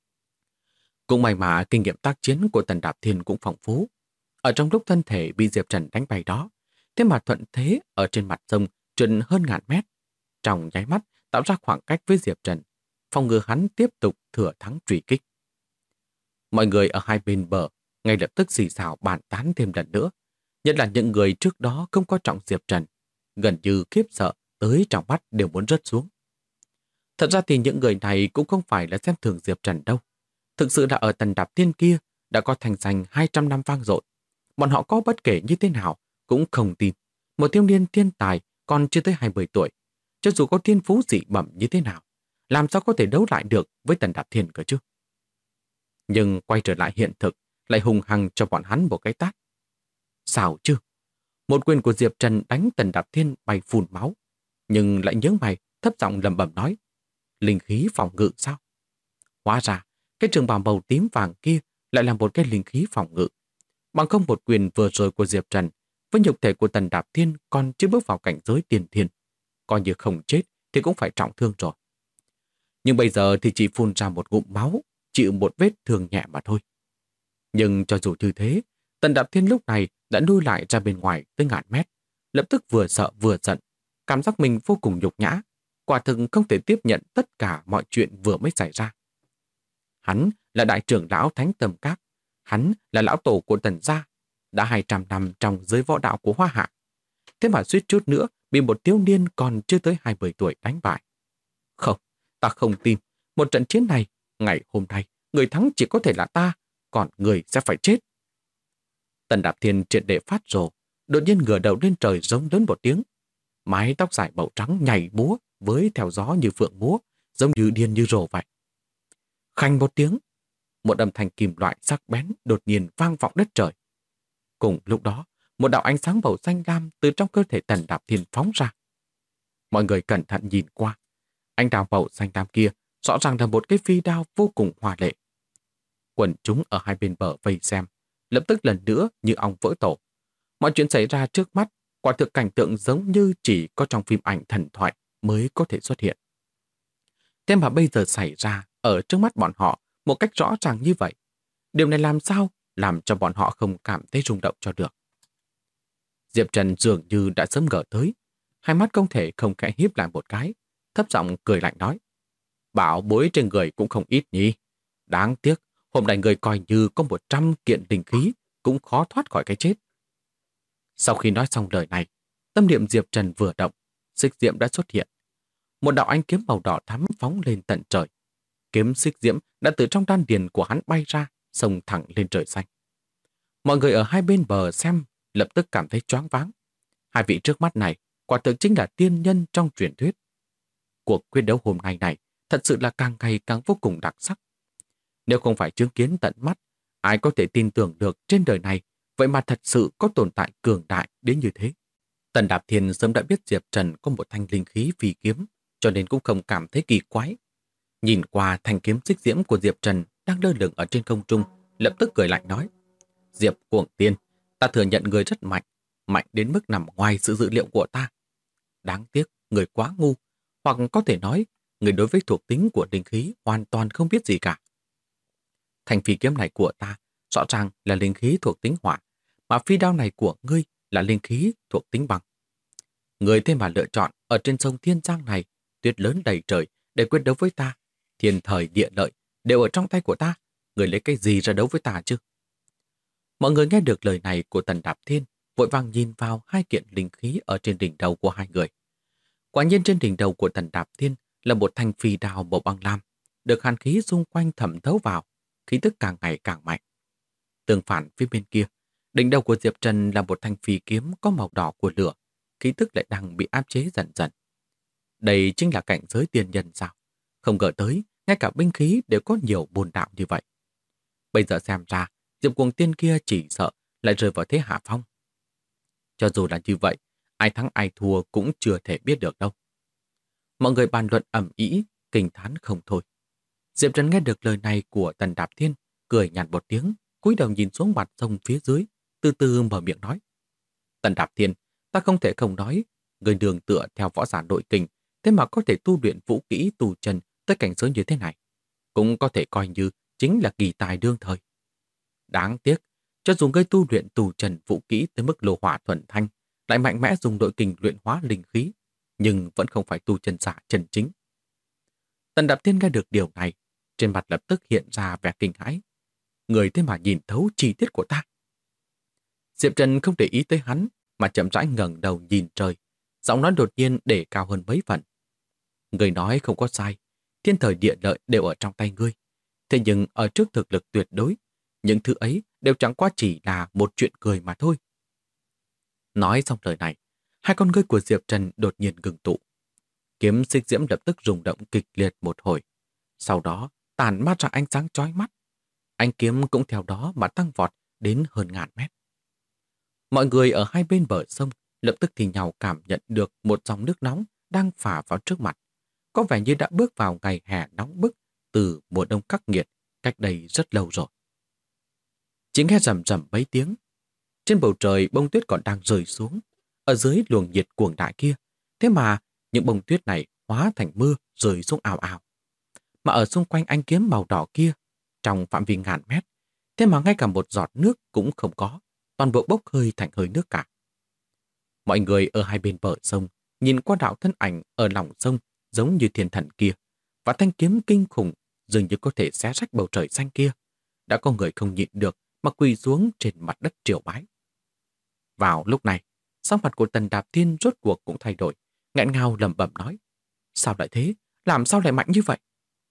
Cũng may mà kinh nghiệm tác chiến của Tần Đạp Thiên cũng phong phú. Ở trong lúc thân thể bị Diệp Trần đánh bay đó, thế mà thuận thế ở trên mặt sông trượt hơn ngàn mét. Trong nháy mắt tạo ra khoảng cách với Diệp Trần, phòng ngừa hắn tiếp tục thừa thắng truy kích. Mọi người ở hai bên bờ ngay lập tức xì xào bàn tán thêm lần nữa, nhất là những người trước đó không coi trọng Diệp Trần, gần như khiếp sợ tới trong mắt đều muốn rớt xuống. Thật ra thì những người này cũng không phải là xem thường Diệp Trần đâu. Thực sự là ở Tần Đạp Thiên kia đã có thành danh 200 năm vang dội. Bọn họ có bất kể như thế nào cũng không tin một thiếu niên thiên tài còn chưa tới 20 tuổi, cho dù có thiên phú dị bẩm như thế nào, làm sao có thể đấu lại được với Tần Đạp Thiên cơ chứ. Nhưng quay trở lại hiện thực, lại hùng hăng cho bọn hắn một cái tát. Sao chứ? Một quyền của Diệp Trần đánh Tần Đạp Thiên bay phun máu, nhưng lại nhướng mày thấp giọng lẩm bẩm nói: linh khí phòng ngự sao? Hóa ra, cái trường bào màu tím vàng kia lại là một cái linh khí phòng ngự. Bằng không một quyền vừa rồi của Diệp Trần, với nhục thể của Tần Đạp Thiên còn chưa bước vào cảnh giới tiền thiên, coi như không chết thì cũng phải trọng thương rồi. Nhưng bây giờ thì chỉ phun ra một ngụm máu, chịu một vết thương nhẹ mà thôi. Nhưng cho dù như thế, Tần Đạp Thiên lúc này đã lui lại ra bên ngoài tới ngàn mét, lập tức vừa sợ vừa giận, cảm giác mình vô cùng nhục nhã, quả thực không thể tiếp nhận tất cả mọi chuyện vừa mới xảy ra. Hắn là đại trưởng lão Thánh Tâm Các, hắn là lão tổ của Tần gia, đã 200 năm trong giới võ đạo của Hoa Hạ. Thế mà suýt chút nữa bị một thiếu niên còn chưa tới 20 tuổi đánh bại. Không, ta không tin, một trận chiến này, ngày hôm nay, người thắng chỉ có thể là ta, còn người sẽ phải chết. Tần Đạp Thiên triệt để phát rồ, đột nhiên ngửa đầu lên trời giống lớn một tiếng. Mái tóc dài màu trắng nhảy múa với theo gió như phượng múa, giống như điên như rồ vậy. Khanh một tiếng, một âm thanh kim loại sắc bén đột nhiên vang vọng đất trời. Cùng lúc đó, một đạo ánh sáng màu xanh lam từ trong cơ thể Tần Đạp Thiên phóng ra. Mọi người cẩn thận nhìn qua, ánh đao màu xanh lam kia rõ ràng là một cái phi đao vô cùng hoa lệ. Quần chúng ở hai bên bờ vây xem, lập tức lần nữa như ong vỡ tổ. Mọi chuyện xảy ra trước mắt, quả thực cảnh tượng giống như chỉ có trong phim ảnh thần thoại mới có thể xuất hiện. Thế mà bây giờ xảy ra ở trước mắt bọn họ một cách rõ ràng như vậy. Điều này làm sao làm cho bọn họ không cảm thấy rung động cho được. Diệp Trần dường như đã sớm ngờ tới, hai mắt không thể không khẽ híp lại một cái, thấp giọng cười lạnh nói: bảo bối trên người cũng không ít nhỉ. Đáng tiếc, hôm nay người coi như có 100 kiện linh khí cũng khó thoát khỏi cái chết. Sau khi nói xong lời này, tâm niệm Diệp Trần vừa động, xích diệm đã xuất hiện. Một đạo ánh kiếm màu đỏ thắm phóng lên tận trời. Kiếm xích diễm đã từ trong đan điền của hắn bay ra, xông thẳng lên trời xanh. Mọi người ở hai bên bờ xem lập tức cảm thấy choáng váng. Hai vị trước mắt này quả thực chính là tiên nhân trong truyền thuyết. Cuộc quyết đấu hôm nay này thật sự là càng ngày càng vô cùng đặc sắc. Nếu không phải chứng kiến tận mắt, ai có thể tin tưởng được trên đời này vậy mà thật sự có tồn tại cường đại đến như thế. Tần Đạp Thiên sớm đã biết Diệp Trần có một thanh linh khí phi kiếm, cho nên cũng không cảm thấy kỳ quái. Nhìn qua thanh kiếm xích diễm của Diệp Trần đang lơ lửng ở trên không trung, lập tức cười lạnh nói: Diệp Cuồng Tiên, ta thừa nhận người rất mạnh, mạnh đến mức nằm ngoài sự dự liệu của ta. Đáng tiếc, người quá ngu, hoặc có thể nói, người đối với thuộc tính của linh khí hoàn toàn không biết gì cả. Thanh phi kiếm này của ta rõ ràng là linh khí thuộc tính hỏa, mà phi đao này của ngươi là linh khí thuộc tính băng. Người thế mà lựa chọn ở trên sông Thiên Giang này, tuyết lớn đầy trời để quyết đấu với ta. Thiên thời địa lợi đều ở trong tay của ta, người lấy cái gì ra đấu với ta chứ? Mọi người nghe được lời này của Tần Đạp Thiên, vội vàng nhìn vào hai kiện linh khí ở trên đỉnh đầu của hai người. Quả nhiên trên đỉnh đầu của Tần Đạp Thiên là một thanh phi đao màu băng lam, được hàn khí xung quanh thẩm thấu vào, khí tức càng ngày càng mạnh. Tương phản phía bên kia, đỉnh đầu của Diệp Trần là một thanh phi kiếm có màu đỏ của lửa, khí tức lại đang bị áp chế dần dần. Đây chính là cảnh giới tiên nhân sao? Không ngờ tới, ngay cả binh khí đều có nhiều bồn đạo như vậy. Bây giờ xem ra, Diệp Cuồng Tiên kia chỉ sợ lại rơi vào thế hạ phong. Cho dù là như vậy, ai thắng ai thua cũng chưa thể biết được đâu. Mọi người bàn luận ầm ĩ, kinh thán không thôi. Diệp Trần nghe được lời này của Tần Đạp Thiên, cười nhạt một tiếng, cúi đầu nhìn xuống mặt sông phía dưới, từ từ mở miệng nói: Tần Đạp Thiên, ta không thể không nói, người đường tựa theo võ giả nội kình, thế mà có thể tu luyện vũ kỹ tu chân tới cảnh giới như thế này, cũng có thể coi như chính là kỳ tài đương thời. Đáng tiếc, cho dù ngươi tu luyện tu chân vũ kỹ tới mức lô hỏa thuần thanh, lại mạnh mẽ dùng nội kình luyện hóa linh khí, nhưng vẫn không phải tu chân giả chân chính. Tần Đạp Thiên nghe được điều này, trên mặt lập tức hiện ra vẻ kinh hãi. Người thế mà nhìn thấu chi tiết của ta. Diệp Trần không để ý tới hắn, mà chậm rãi ngẩng đầu nhìn trời, giọng nói đột nhiên để cao hơn mấy phần. Người nói không có sai, thiên thời địa lợi đều ở trong tay ngươi. Thế nhưng ở trước thực lực tuyệt đối, những thứ ấy đều chẳng qua chỉ là một chuyện cười mà thôi. Nói xong lời này, hai con ngươi của Diệp Trần đột nhiên ngừng tụ. Kiếm xích diễm lập tức rung động kịch liệt một hồi. Sau đó tản mát ra ánh sáng chói mắt. Ánh kiếm cũng theo đó mà tăng vọt đến hơn ngàn mét. Mọi người ở hai bên bờ sông lập tức thì nhau cảm nhận được một dòng nước nóng đang phả vào trước mặt. Có vẻ như đã bước vào ngày hè nóng bức từ mùa đông khắc nghiệt cách đây rất lâu rồi. Chỉ nghe rầm rầm mấy tiếng. Trên bầu trời bông tuyết còn đang rơi xuống. Ở dưới luồng nhiệt cuồng đại kia. Thế mà những bông tuyết này hóa thành mưa rơi xuống ào ào. Mà ở xung quanh ánh kiếm màu đỏ kia, trong phạm vi ngàn mét, thế mà ngay cả một giọt nước cũng không có, toàn bộ bốc hơi thành hơi nước cả. Mọi người ở hai bên bờ sông nhìn qua đạo thân ảnh ở lòng sông giống như thiên thần kia, và thanh kiếm kinh khủng dường như có thể xé rách bầu trời xanh kia. Đã có người không nhịn được mà quỳ xuống trên mặt đất triều bái. Vào lúc này, sắc mặt của Tần Đạp Thiên rốt cuộc cũng thay đổi, nghẹn ngào lẩm bẩm nói: Sao lại thế? Làm sao lại mạnh như vậy?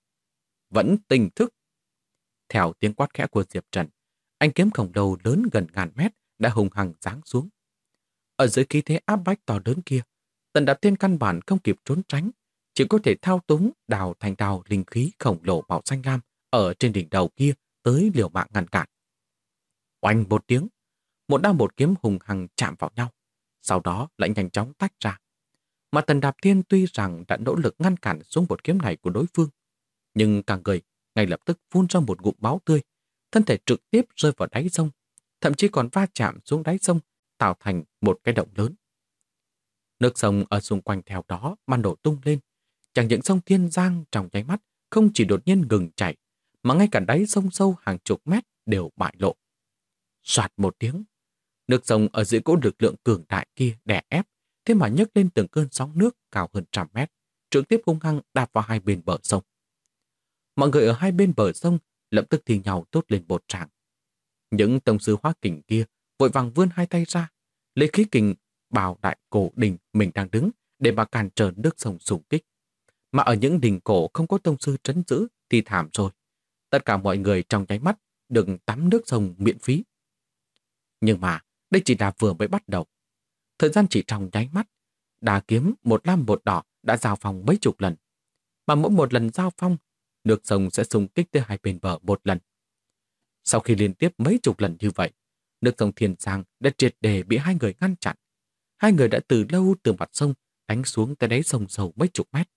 Vẫn tỉnh thức. Theo tiếng quát khẽ của Diệp Trần, anh kiếm khổng lồ lớn gần ngàn mét đã hùng hằng giáng xuống. Ở dưới khí thế áp bách to lớn kia, Tần Đạp Thiên căn bản không kịp trốn tránh, chỉ có thể thao túng đào thành đào linh khí khổng lồ màu xanh lam ở trên đỉnh đầu kia tới liều mạng ngăn cản. Oanh một tiếng, một đao một kiếm hùng hằng chạm vào nhau, sau đó lại nhanh chóng tách ra. Mà Tần Đạp Thiên tuy rằng đã nỗ lực ngăn cản xuống một kiếm này của đối phương, nhưng cả người ngay lập tức phun ra một ngụm máu tươi, thân thể trực tiếp rơi vào đáy sông, thậm chí còn va chạm xuống đáy sông, tạo thành một cái động lớn. Nước sông ở xung quanh theo đó mà nổ tung lên, chẳng những sông Thiên Giang trong nháy mắt không chỉ đột nhiên ngừng chảy, mà ngay cả đáy sông sâu hàng chục mét đều bại lộ. Soạt một tiếng, nước sông ở dưới cỗ lực lượng cường đại kia đè ép, thế mà nhấc lên từng cơn sóng nước cao hơn trăm mét, trực tiếp hung hăng đạp vào hai bên bờ sông. Mọi người ở hai bên bờ sông lập tức thì nhau tốt lên một tràng. Những tông sư hóa kình kia vội vàng vươn hai tay ra, lấy khí kình bào đại cổ đỉnh mình đang đứng để mà cản trở nước sông xung kích. Mà ở những đình cổ không có tông sư trấn giữ thì thảm rồi. Tất cả mọi người trong nháy mắt được tắm nước sông miễn phí. Nhưng mà đây chỉ là vừa mới bắt đầu. Thời gian chỉ trong nháy mắt, đà kiếm một lam một đỏ đã giao phong mấy chục lần. Mà mỗi một lần giao phong, nước sông sẽ xung kích tới hai bên bờ một lần. Sau khi liên tiếp mấy chục lần như vậy, nước sông Thiên Giang đã triệt để bị hai người ngăn chặn. Hai người đã từ lâu từ mặt sông đánh xuống tới đáy sông sâu mấy chục mét.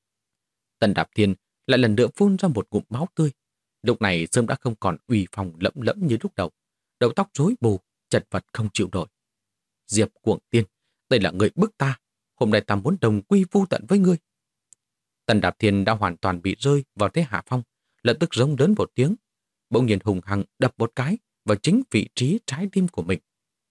Tần Đạp Thiên lại lần nữa phun ra một ngụm máu tươi. Lúc này sớm đã không còn uy phong lẫm lẫm như lúc đầu. Đầu tóc rối bù, chật vật không chịu nổi. Diệp Cuồng Tiên, đây là người bức ta. Hôm nay ta muốn đồng quy vu tận với ngươi. Tần Đạp Thiên đã hoàn toàn bị rơi vào thế hạ phong, lập tức rống lớn một tiếng. Bỗng nhiên hùng hăng đập một cái vào chính vị trí trái tim của mình.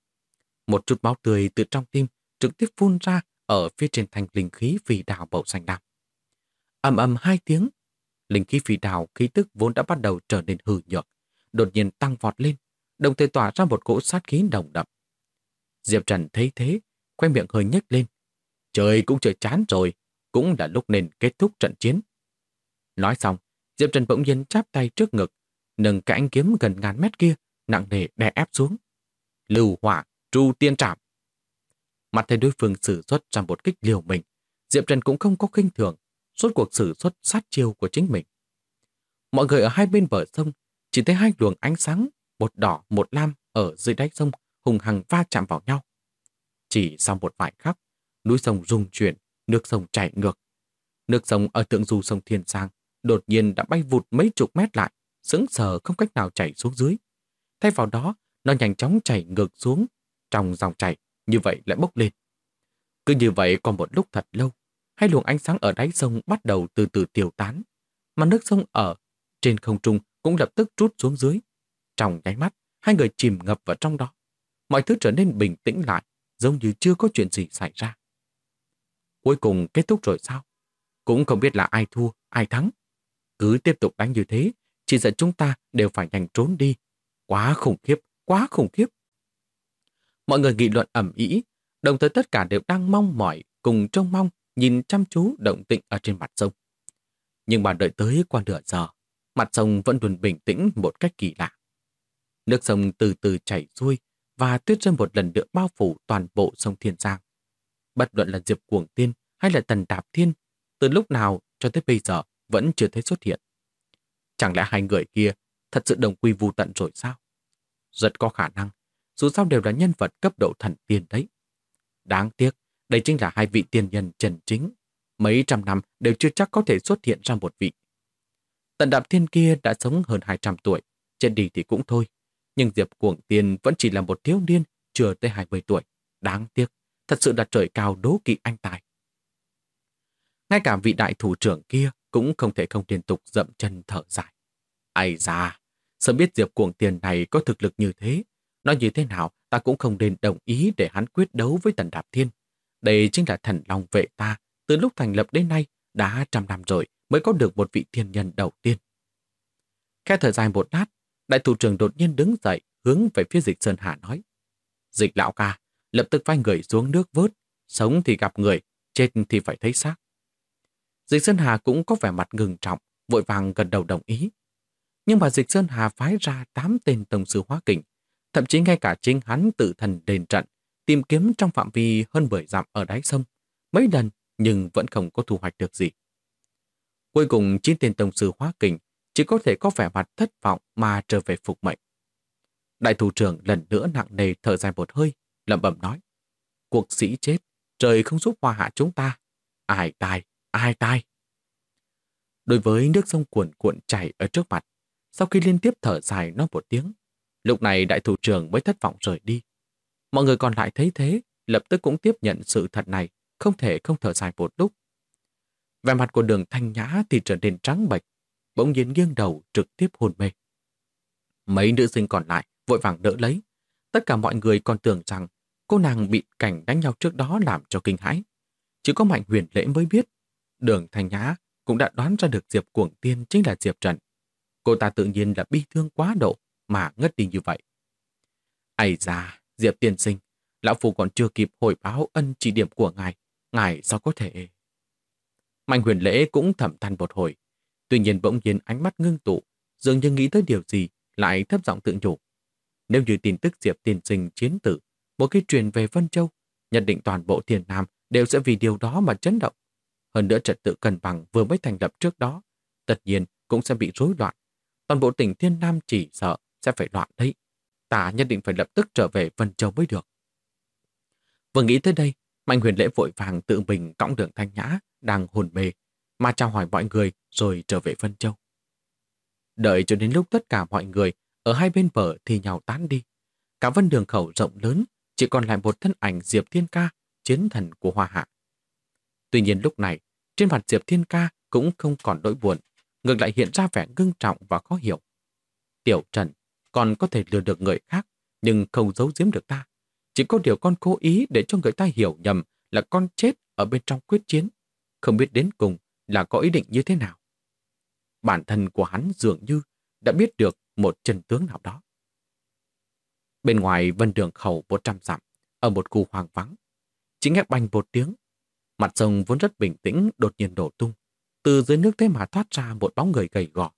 Một chút máu tươi từ trong tim trực tiếp phun ra ở phía trên thanh linh khí phi đào màu xanh lam. Ầm ầm hai tiếng, linh khí phi đào khí tức vốn đã bắt đầu trở nên hư nhược, đột nhiên tăng vọt lên, đồng thời tỏa ra một cỗ sát khí nồng đậm. Diệp Trần thấy thế, khoe miệng hơi nhếch lên. Trời cũng trời chán rồi, cũng là lúc nên kết thúc trận chiến. Nói xong, Diệp Trần bỗng nhiên chắp tay trước ngực, nâng cái ánh kiếm gần ngàn mét kia, nặng nề đè ép xuống. Lưu hỏa, tru tiên trảm. Mặt thấy đối phương sử xuất ra một kích liều mình, Diệp Trần cũng không có khinh thường, suốt cuộc sử xuất sát chiêu của chính mình. Mọi người ở hai bên bờ sông chỉ thấy hai luồng ánh sáng, một đỏ một lam ở dưới đáy sông hùng hăng va chạm vào nhau. Chỉ sau một vài khắc, núi sông rung chuyển, nước sông chảy ngược. Nước sông ở thượng du sông Thiên Giang đột nhiên đã bay vụt mấy chục mét lại, sững sờ không cách nào chảy xuống dưới. Thay vào đó, nó nhanh chóng chảy ngược xuống, trong dòng chảy như vậy lại bốc lên. Cứ như vậy còn một lúc thật lâu, hai luồng ánh sáng ở đáy sông bắt đầu từ từ tiêu tán, mà nước sông ở trên không trung cũng lập tức trút xuống dưới. Trong nháy mắt, hai người chìm ngập vào trong đó. Mọi thứ trở nên bình tĩnh lại, giống như chưa có chuyện gì xảy ra. Cuối cùng kết thúc rồi sao? Cũng không biết là ai thua, ai thắng. Cứ tiếp tục đánh như thế, chỉ sợ chúng ta đều phải nhanh trốn đi. Quá khủng khiếp, quá khủng khiếp. Mọi người nghị luận ầm ĩ, đồng thời tất cả đều đang mong mỏi cùng trông mong nhìn chăm chú động tĩnh ở trên mặt sông. Nhưng mà đợi tới qua nửa giờ, mặt sông vẫn luôn bình tĩnh một cách kỳ lạ. Nước sông từ từ chảy xuôi và tuyết rơi một lần nữa bao phủ toàn bộ sông Thiên Giang. Bất luận là Diệp Cuồng Tiên hay là Tần Đạp Thiên, từ lúc nào cho tới bây giờ vẫn chưa thấy xuất hiện. Chẳng lẽ hai người kia thật sự đồng quy vu tận rồi sao? Rất có khả năng, dù sao đều là nhân vật cấp độ thần tiên đấy. Đáng tiếc, đây chính là hai vị tiên nhân chân chính. Mấy trăm năm đều chưa chắc có thể xuất hiện ra một vị. Tần Đạp Thiên kia đã sống hơn 200 tuổi, chết đi thì cũng thôi. Nhưng Diệp Cuồng Tiên vẫn chỉ là một thiếu niên, chưa tới 20 tuổi. Đáng tiếc, thật sự là trời cao đố kỵ anh tài. Ngay cả vị đại thủ trưởng kia cũng không thể không liên tục dậm chân thở dài. Ai da, sớm biết Diệp Cuồng Tiên này có thực lực như thế, nói như thế nào ta cũng không nên đồng ý để hắn quyết đấu với Tần Đạp Thiên. Đây chính là thần long vệ ta, từ lúc thành lập đến nay đã trăm năm rồi mới có được một vị thiên nhân đầu tiên. Khẽ thở dài một lát, đại thủ trưởng đột nhiên đứng dậy hướng về phía Dịch Sơn Hà nói. Dịch lão ca, lập tức phái người xuống nước vớt, sống thì gặp người, chết thì phải thấy xác. Dịch Sơn Hà cũng có vẻ mặt ngừng trọng, vội vàng gật đầu đồng ý. Nhưng mà Dịch Sơn Hà phái ra 8 tên tông sư hóa kình, thậm chí ngay cả chính hắn tự thần đền trận, tìm kiếm trong phạm vi hơn 10 dặm ở đáy sông, mấy lần nhưng vẫn không có thu hoạch được gì. Cuối cùng 9 tên tông sư hóa kình chỉ có thể có vẻ mặt thất vọng mà trở về phục mệnh. Đại thủ trưởng lần nữa nặng nề thở dài một hơi, lẩm bẩm nói. Cuộc sĩ chết, trời không giúp hoa hạ chúng ta. Ai tai, ai tai. Đối với nước sông cuồn cuộn chảy ở trước mặt, sau khi liên tiếp thở dài nói một tiếng, lúc này đại thủ trưởng mới thất vọng rời đi. Mọi người còn lại thấy thế, lập tức cũng tiếp nhận sự thật này, không thể không thở dài một lúc. Vẻ mặt của Đường Thanh Nhã thì trở nên trắng bệch, bỗng nhiên nghiêng đầu trực tiếp hôn mê. Mấy nữ sinh còn lại vội vàng đỡ lấy. Tất cả mọi người còn tưởng rằng cô nàng bị cảnh đánh nhau trước đó làm cho kinh hãi. Chỉ có Mạnh Huyền Lễ mới biết. Đường Thanh Nhã cũng đã đoán ra được Diệp Cuồng Tiên chính là Diệp Trần. Cô ta tự nhiên là bi thương quá độ mà ngất đi như vậy. Ây da, Diệp tiên sinh, lão phu còn chưa kịp hồi báo ân chỉ điểm của ngài sao có thể... Mạnh Huyền Lễ cũng thầm than một hồi. Tuy nhiên bỗng nhiên ánh mắt ngưng tụ, dường như nghĩ tới điều gì, lại thấp giọng tự nhủ. Nếu như tin tức Diệp tiên sinh chiến tử, một khi truyền về Vân Châu, nhận định toàn bộ Thiên Nam đều sẽ vì điều đó mà chấn động. Hơn nữa trật tự cân bằng vừa mới thành lập trước đó, tất nhiên cũng sẽ bị rối loạn. Toàn bộ tỉnh Thiên Nam chỉ sợ sẽ phải loạn đấy. Ta nhất định phải lập tức trở về Vân Châu mới được. Vừa nghĩ tới đây, Mạnh Huyền Lễ vội vàng tự mình cõng Đường Thanh Nhã đang hồn mê, mà chào hỏi mọi người rồi trở về Vân Châu. Đợi cho đến lúc tất cả mọi người ở hai bên bờ thì nhào tán đi. Cả Vân Đường khẩu rộng lớn chỉ còn lại một thân ảnh Diệp Thiên Ca, chiến thần của Hoa Hạ. Tuy nhiên lúc này, trên mặt Diệp Thiên Ca cũng không còn nỗi buồn, ngược lại hiện ra vẻ ngưng trọng và khó hiểu. Tiểu Trần còn có thể lừa được người khác, nhưng không giấu giếm được ta. Chỉ có điều con cố ý để cho người ta hiểu nhầm là con chết ở bên trong quyết chiến, không biết đến cùng là có ý định như thế nào. Bản thân của hắn dường như đã biết được một chân tướng nào đó. Bên ngoài Vân Đường khẩu 100 dặm, ở một khu hoang vắng, chỉ nghe bành một tiếng. Mặt sông vốn rất bình tĩnh đột nhiên đổ tung. Từ dưới nước thế mà thoát ra một bóng người gầy gò.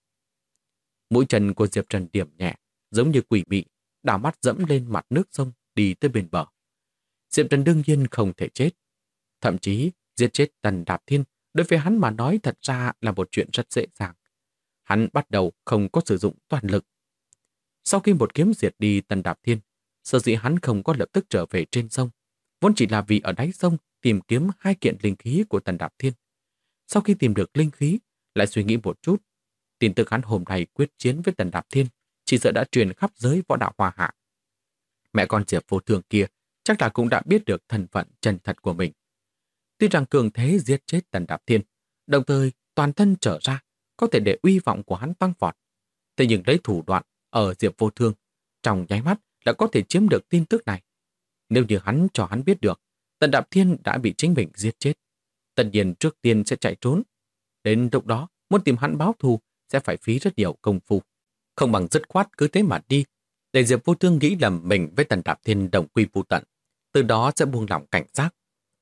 Mũi chân của Diệp Trần điểm nhẹ, giống như quỷ mị, đảo mắt dẫm lên mặt nước sông đi tới bên bờ. Diệp Trần đương nhiên không thể chết. Thậm chí giết chết Tần Đạp Thiên đối với hắn mà nói thật ra là một chuyện rất dễ dàng. Hắn bắt đầu không có sử dụng toàn lực. Sau khi một kiếm diệt đi Tần Đạp Thiên, sở dĩ hắn không có lập tức trở về trên sông, vốn chỉ là vì ở đáy sông tìm kiếm 2 kiện linh khí của Tần Đạp Thiên. Sau khi tìm được linh khí, lại suy nghĩ một chút, tin tức hắn hôm nay quyết chiến với Tần Đạp Thiên chỉ sợ đã truyền khắp giới võ đạo Hoa Hạ. Mẹ con Diệp Vô Thường kia chắc là cũng đã biết được thân phận chân thật của mình. Tuy rằng cường thế giết chết Tần Đạp Thiên, đồng thời toàn thân trở ra, có thể để uy vọng của hắn tăng vọt. Thế nhưng lấy thủ đoạn ở Diệp Vô Thương, trong nháy mắt là có thể chiếm được tin tức này. Nếu như hắn cho hắn biết được, Tần Đạp Thiên đã bị chính mình giết chết, tất nhiên trước tiên sẽ chạy trốn. Đến lúc đó, muốn tìm hắn báo thù sẽ phải phí rất nhiều công phu. Không bằng dứt khoát cứ thế mà đi, để Diệp Vô Thương nghĩ lầm mình với Tần Đạp Thiên đồng quy vu tận, từ đó sẽ buông lỏng cảnh giác.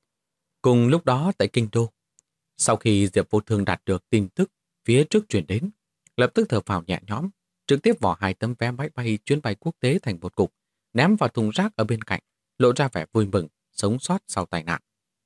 Cùng lúc đó tại Kinh Đô, sau khi Diệp Vô Thương đạt được tin tức phía trước truyền đến, lập tức thở phào nhẹ nhõm, trực tiếp vỏ 2 tấm vé máy bay chuyến bay quốc tế thành một cục, ném vào thùng rác ở bên cạnh, lộ ra vẻ vui mừng, sống sót sau tai nạn.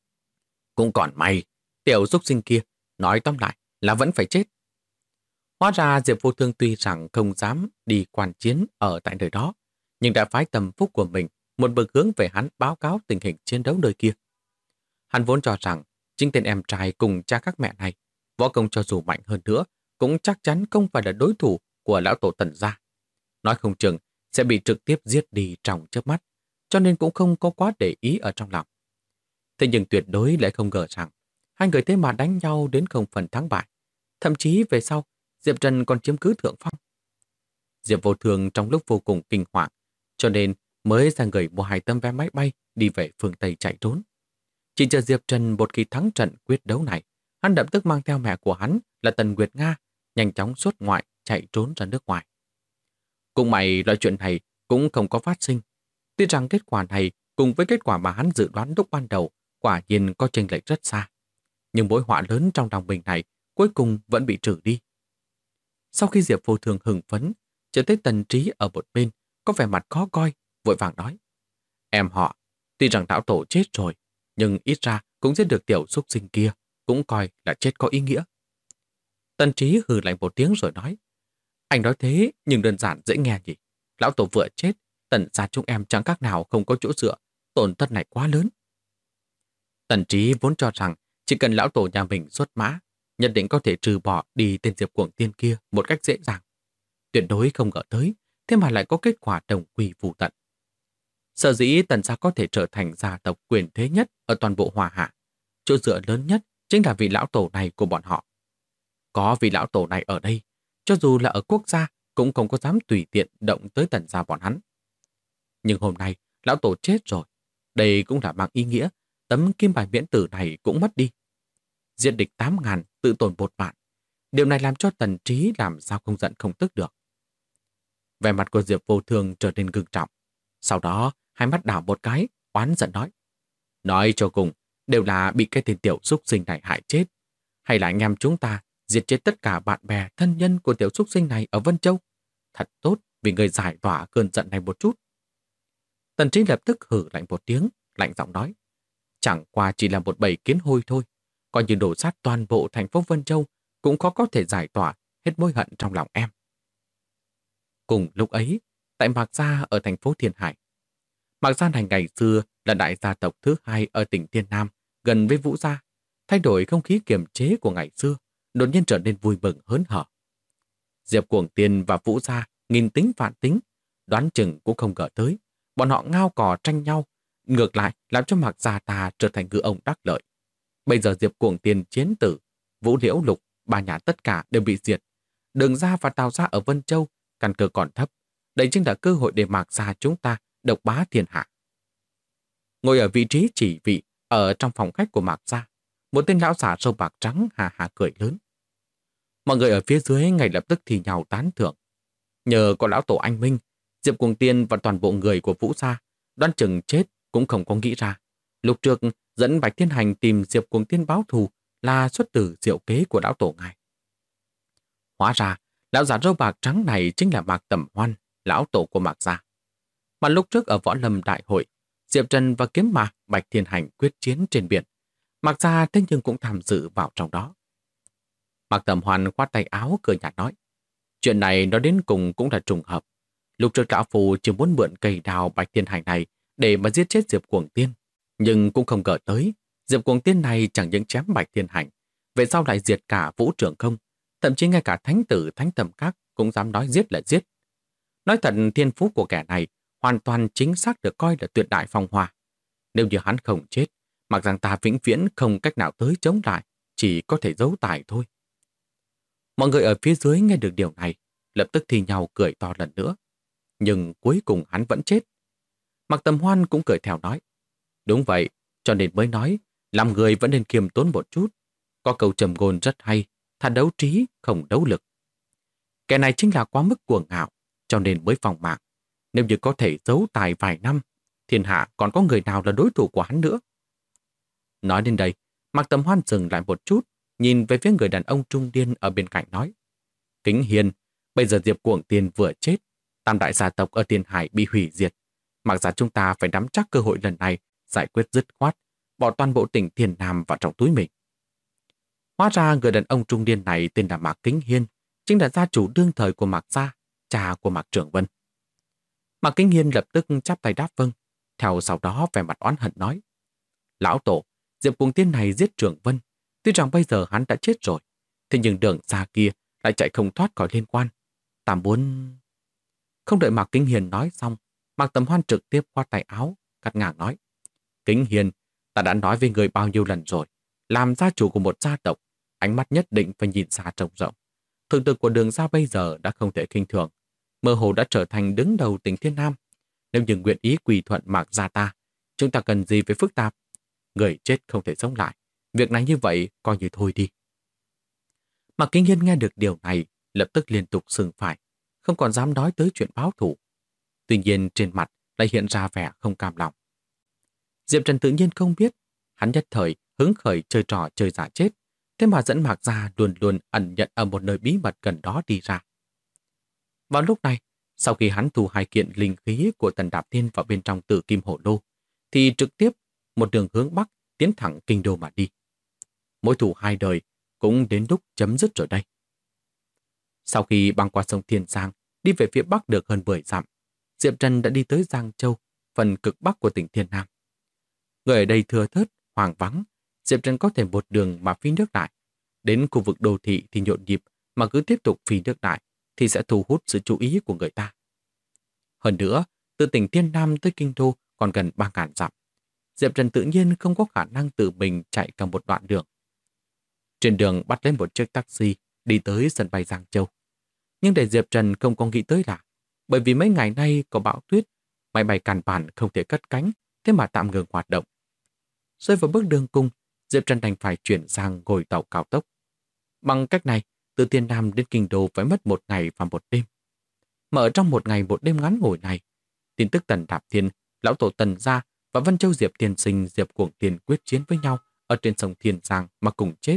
Cũng còn may, tiểu xúc sinh kia, nói tóm lại là vẫn phải chết. Hóa ra Diệp Vô Thương tuy rằng không dám đi quan chiến ở tại nơi đó, nhưng đã phái tâm phúc của mình một bậc hướng về hắn báo cáo tình hình chiến đấu nơi kia. Hắn vốn cho rằng chính tên em trai cùng cha các mẹ này, võ công cho dù mạnh hơn nữa, cũng chắc chắn không phải là đối thủ của lão tổ Tần gia. Nói không chừng sẽ bị trực tiếp giết đi trong chớp mắt, cho nên cũng không có quá để ý ở trong lòng. Thế nhưng tuyệt đối lại không ngờ rằng hai người thế mà đánh nhau đến không phần thắng bại. Thậm chí về sau, Diệp Trần còn chiếm cứ thượng phong. Diệp Vô Thường trong lúc vô cùng kinh hoàng, cho nên mới ra người mua 2 tấm vé máy bay đi về phương Tây chạy trốn. Chỉ chờ Diệp Trần một khi thắng trận quyết đấu này, hắn lập tức mang theo mẹ của hắn là Tần Nguyệt Nga, nhanh chóng xuất ngoại chạy trốn ra nước ngoài. Cũng may loại chuyện này cũng không có phát sinh. Tuy rằng kết quả này cùng với kết quả mà hắn dự đoán lúc ban đầu quả nhiên có chênh lệch rất xa. Nhưng mối họa lớn trong lòng mình này cuối cùng vẫn bị trừ đi. Sau khi Diệp Vô Thường hưng phấn, chờ thấy Tần Trí ở một bên, có vẻ mặt khó coi, vội vàng nói. Em họ, tuy rằng lão tổ chết rồi, nhưng ít ra cũng giết được tiểu xúc sinh kia, cũng coi là chết có ý nghĩa. Tần Trí hừ lạnh một tiếng rồi nói. Anh nói thế, nhưng đơn giản dễ nghe nhỉ. Lão tổ vừa chết, Tần gia chúng em chẳng các nào không có chỗ dựa, tổn thất này quá lớn. Tần Trí vốn cho rằng chỉ cần lão tổ nhà mình xuất mã, nhất định có thể trừ bỏ đi tên Diệp Cuồng Tiên kia một cách dễ dàng. Tuyệt đối không ngờ tới, thế mà lại có kết quả đồng quy vu tận. Sở dĩ Tần gia có thể trở thành gia tộc quyền thế nhất ở toàn bộ Hoa Hạ. Chỗ dựa lớn nhất chính là vị lão tổ này của bọn họ. Có vị lão tổ này ở đây, cho dù là ở quốc gia cũng không có dám tùy tiện động tới Tần gia bọn hắn. Nhưng hôm nay, lão tổ chết rồi. Đây cũng là mang ý nghĩa tấm kim bài miễn tử này cũng mất đi. Giết địch 8.000, tự tổn 1 vạn. Điều này làm cho Tần Trí làm sao không giận không tức được. Vẻ mặt của Diệp Vô Thường trở nên ngưng trọng. Sau đó, hai mắt đảo một cái, oán giận nói. Nói cho cùng, đều là bị cái tên tiểu xúc sinh này hại chết. Hay là anh em chúng ta diệt chết tất cả bạn bè, thân nhân của tiểu súc sinh này ở Vân Châu? Thật tốt vì người giải tỏa cơn giận này một chút. Tần Trí lập tức hử lạnh một tiếng, lạnh giọng nói. Chẳng qua chỉ là một bầy kiến hôi thôi, coi như đổ sát toàn bộ thành phố Vân Châu cũng khó có thể giải tỏa hết mối hận trong lòng em. Cùng lúc ấy, tại Mạc Gia ở thành phố Thiên Hải. Mạc Gia này ngày xưa là đại gia tộc thứ hai ở tỉnh Thiên Nam, gần với Vũ Gia. Thay đổi không khí kiềm chế của ngày xưa, đột nhiên trở nên vui mừng hớn hở. Diệp Cuồng Tiên và Vũ Gia nghìn tính vạn tính, đoán chừng cũng không ngờ tới. Bọn họ ngao cò tranh nhau, ngược lại làm cho Mạc Gia ta trở thành ngư ông đắc lợi. Bây giờ Diệp Cuồng Tiên chiến tử, Vũ Liễu Lục, ba nhà tất cả đều bị diệt. Đường Gia và Tào Gia ở Vân Châu, căn cơ còn thấp. Đây chính là cơ hội để Mạc Gia chúng ta độc bá thiên hạ. Ngồi ở vị trí chỉ vị ở trong phòng khách của Mạc Gia, một tên lão giả râu bạc trắng hà hà cười lớn. Mọi người ở phía dưới ngay lập tức thì nhào tán thưởng. Nhờ có lão tổ anh Minh, Diệp Cuồng Tiên và toàn bộ người của Vũ Gia đoán chừng chết cũng không có nghĩ ra. Lúc trước dẫn Bạch Thiên Hành tìm Diệp Cuồng Tiên báo thù là xuất từ diệu kế của lão tổ ngài. Hóa ra, lão giả râu bạc trắng này chính là Mạc Tầm Hoan, lão tổ của Mạc Gia. Mà lúc trước ở Võ Lâm Đại hội, Diệp Trần và Kiếm Mạc Bạch Thiên Hành quyết chiến trên biển. Mạc Gia thế nhưng cũng tham dự vào trong đó. Mạc Tầm Hoan khoát tay áo cười nhạt nói. Chuyện này nó đến cùng cũng là trùng hợp. Lúc trước lão phù chỉ muốn mượn cây đào Bạch Thiên Hành này để mà giết chết Diệp Cuồng Tiên. Nhưng cũng không ngờ tới, Diệp Cuồng Tiên này chẳng những chém Bạch Thiên Hành, về sau lại diệt cả Vũ Trường Không, thậm chí ngay cả thánh tử thánh tầm các cũng dám nói giết là giết. Nói thật, thiên phú của kẻ này hoàn toàn chính xác được coi là tuyệt đại phong hoa. Nếu như hắn không chết, mặc rằng ta vĩnh viễn không cách nào tới chống lại, chỉ có thể giấu tài thôi. Mọi người ở phía dưới nghe được điều này, lập tức thì nhau cười to lần nữa. Nhưng cuối cùng hắn vẫn chết. Mạc Tầm Hoan cũng cười theo nói. Đúng vậy, cho nên mới nói, làm người vẫn nên kiềm tốn một chút. Có câu trầm ngôn rất hay, thà đấu trí, không đấu lực. Kẻ này chính là quá mức cuồng ngạo, cho nên mới phòng mạng. Nếu như có thể giấu tài vài năm, thiên hạ còn có người nào là đối thủ của hắn nữa. Nói đến đây, Mạc Tầm Hoan dừng lại một chút, nhìn về phía người đàn ông trung niên ở bên cạnh nói. Kính hiền, bây giờ Diệp Cuồng Tiên vừa chết, tam đại gia tộc ở Thiên Hải bị hủy diệt. Mặc ra chúng ta phải nắm chắc cơ hội lần này, giải quyết dứt khoát, bỏ toàn bộ tỉnh Thiên Nam vào trong túi mình. Hóa ra người đàn ông trung niên này tên là Mạc Kính Hiên, chính là gia chủ đương thời của Mạc Gia, cha của Mạc Trường Vân. Mạc Kính Hiên lập tức chắp tay đáp vâng, theo sau đó vẻ mặt oán hận nói. Lão tổ, Diệp Cuồng Tiên này giết Trường Vân, tuy rằng bây giờ hắn đã chết rồi, thế nhưng đường xa kia lại chạy không thoát khỏi liên quan. Ta muốn... Không đợi Mạc Kính Hiên nói xong, Mạc Tầm Hoan trực tiếp khoát tay áo, cắt ngang nói. Kính Hiên, ta đã nói với người bao nhiêu lần rồi, làm gia chủ của một gia tộc, ánh mắt nhất định phải nhìn xa trông rộng. Thực lực của đường gia bây giờ đã không thể khinh thường, mơ hồ đã trở thành đứng đầu tỉnh Thiên Nam. Nếu như nguyện ý quỳ thuận Mạc gia ta, chúng ta cần gì phải phức tạp? Người chết không thể sống lại, việc này như vậy coi như thôi đi. Mạc Kính Hiên nghe được điều này, lập tức liên tục sừng phải, không còn dám nói tới chuyện báo thù. Tuy nhiên trên mặt lại hiện ra vẻ không cam lòng. Diệp Trần tự nhiên không biết, hắn nhất thời hứng khởi chơi trò chơi giả chết, thế mà dẫn Mạc Gia luôn luôn ẩn nhận ở một nơi bí mật gần đó đi ra. Vào lúc này, sau khi hắn thu hai kiện linh khí của Tần Đạp Thiên vào bên trong Tử Kim Hổ Lô, thì trực tiếp một đường hướng Bắc tiến thẳng kinh đô mà đi. Mối thù hai đời cũng đến lúc chấm dứt rồi đây. Sau khi băng qua sông Thiên Giang, đi về phía Bắc được hơn 10 dặm, Diệp Trần đã đi tới Giang Châu, phần cực Bắc của tỉnh Thiên Nam. Người ở đây thưa thớt, hoang vắng, Diệp Trần có thể một đường mà phi nước đại. Đến khu vực đô thị thì nhộn nhịp, mà cứ tiếp tục phi nước đại thì sẽ thu hút sự chú ý của người ta. Hơn nữa, từ tỉnh Thiên Nam tới kinh đô còn gần 3.000 dặm. Diệp Trần tự nhiên không có khả năng tự mình chạy cả một đoạn đường. Trên đường bắt lên một chiếc taxi đi tới sân bay Giang Châu. Nhưng để Diệp Trần không có nghĩ tới là bởi vì mấy ngày nay có bão tuyết, máy bay càn bản không thể cất cánh, thế mà tạm ngừng hoạt động. Rơi vào bước đường cùng, Diệp Trần đành phải chuyển sang ngồi tàu cao tốc. Bằng cách này, từ Thiên Nam đến kinh đô phải mất 1 ngày và 1 đêm. Mà ở trong 1 ngày 1 đêm ngắn ngủi này, tin tức Tần Đạp Thiên, lão tổ Tần Gia và Vân Châu Diệp Tiên Sinh Diệp Cuồng Tiên quyết chiến với nhau ở trên sông Thiên Giang mà cùng chết,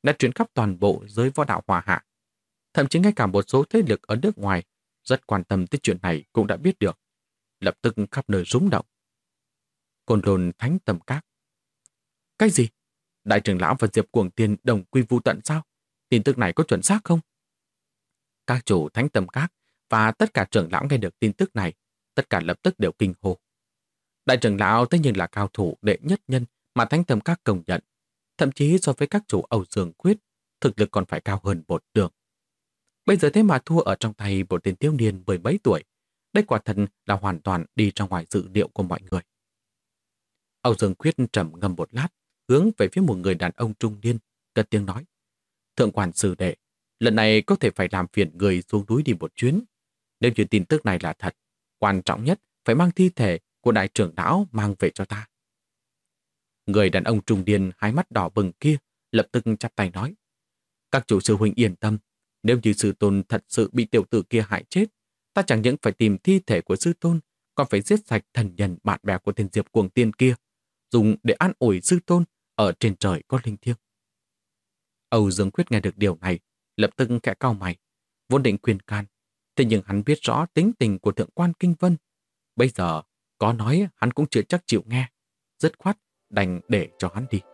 đã truyền khắp toàn bộ giới võ đạo Hoa Hạ. Thậm chí ngay cả một số thế lực ở nước ngoài rất quan tâm tới chuyện này cũng đã biết được. Lập tức khắp nơi rúng động. Côn Lôn Thánh Tâm Các. Cái gì? Đại trưởng lão và Diệp Cuồng Tiên đồng quy vu tận sao? Tin tức này có chuẩn xác không? Các chủ Thánh Tâm Các và tất cả trưởng lão nghe được tin tức này, tất cả lập tức đều kinh hô. Đại trưởng lão tất nhiên là cao thủ đệ nhất nhân mà Thánh Tâm Các công nhận. Thậm chí so với các chủ Âu Dương Quyết, thực lực còn phải cao hơn một đường. Bây giờ thế mà thua ở trong tay một tên thiếu niên 10 mấy tuổi. Đây quả thật là hoàn toàn đi ra ngoài dự liệu của mọi người. Âu Dương Quyết trầm ngâm một lát, hướng về phía một người đàn ông trung niên, cất tiếng nói. Thượng quan sư đệ, lần này có thể phải làm phiền người xuống núi đi một chuyến. Nếu như tin tức này là thật, quan trọng nhất phải mang thi thể của đại trưởng lão mang về cho ta. Người đàn ông trung niên hai mắt đỏ bừng kia lập tức chắp tay nói. Các chủ sư huynh yên tâm, nếu như sư tôn thật sự bị tiểu tử kia hại chết, ta chẳng những phải tìm thi thể của sư tôn, còn phải giết sạch thần nhân bạn bè của tên Diệp Cuồng Tiên kia, dùng để an ủi sư tôn ở trên trời có linh thiêng. Âu Dương Quyết nghe được điều này, lập tức khẽ cau mày, vốn định khuyên can, thế nhưng hắn biết rõ tính tình của thượng quan Kinh Vân. Bây giờ, có nói hắn cũng chưa chắc chịu nghe, dứt khoát đành để cho hắn đi.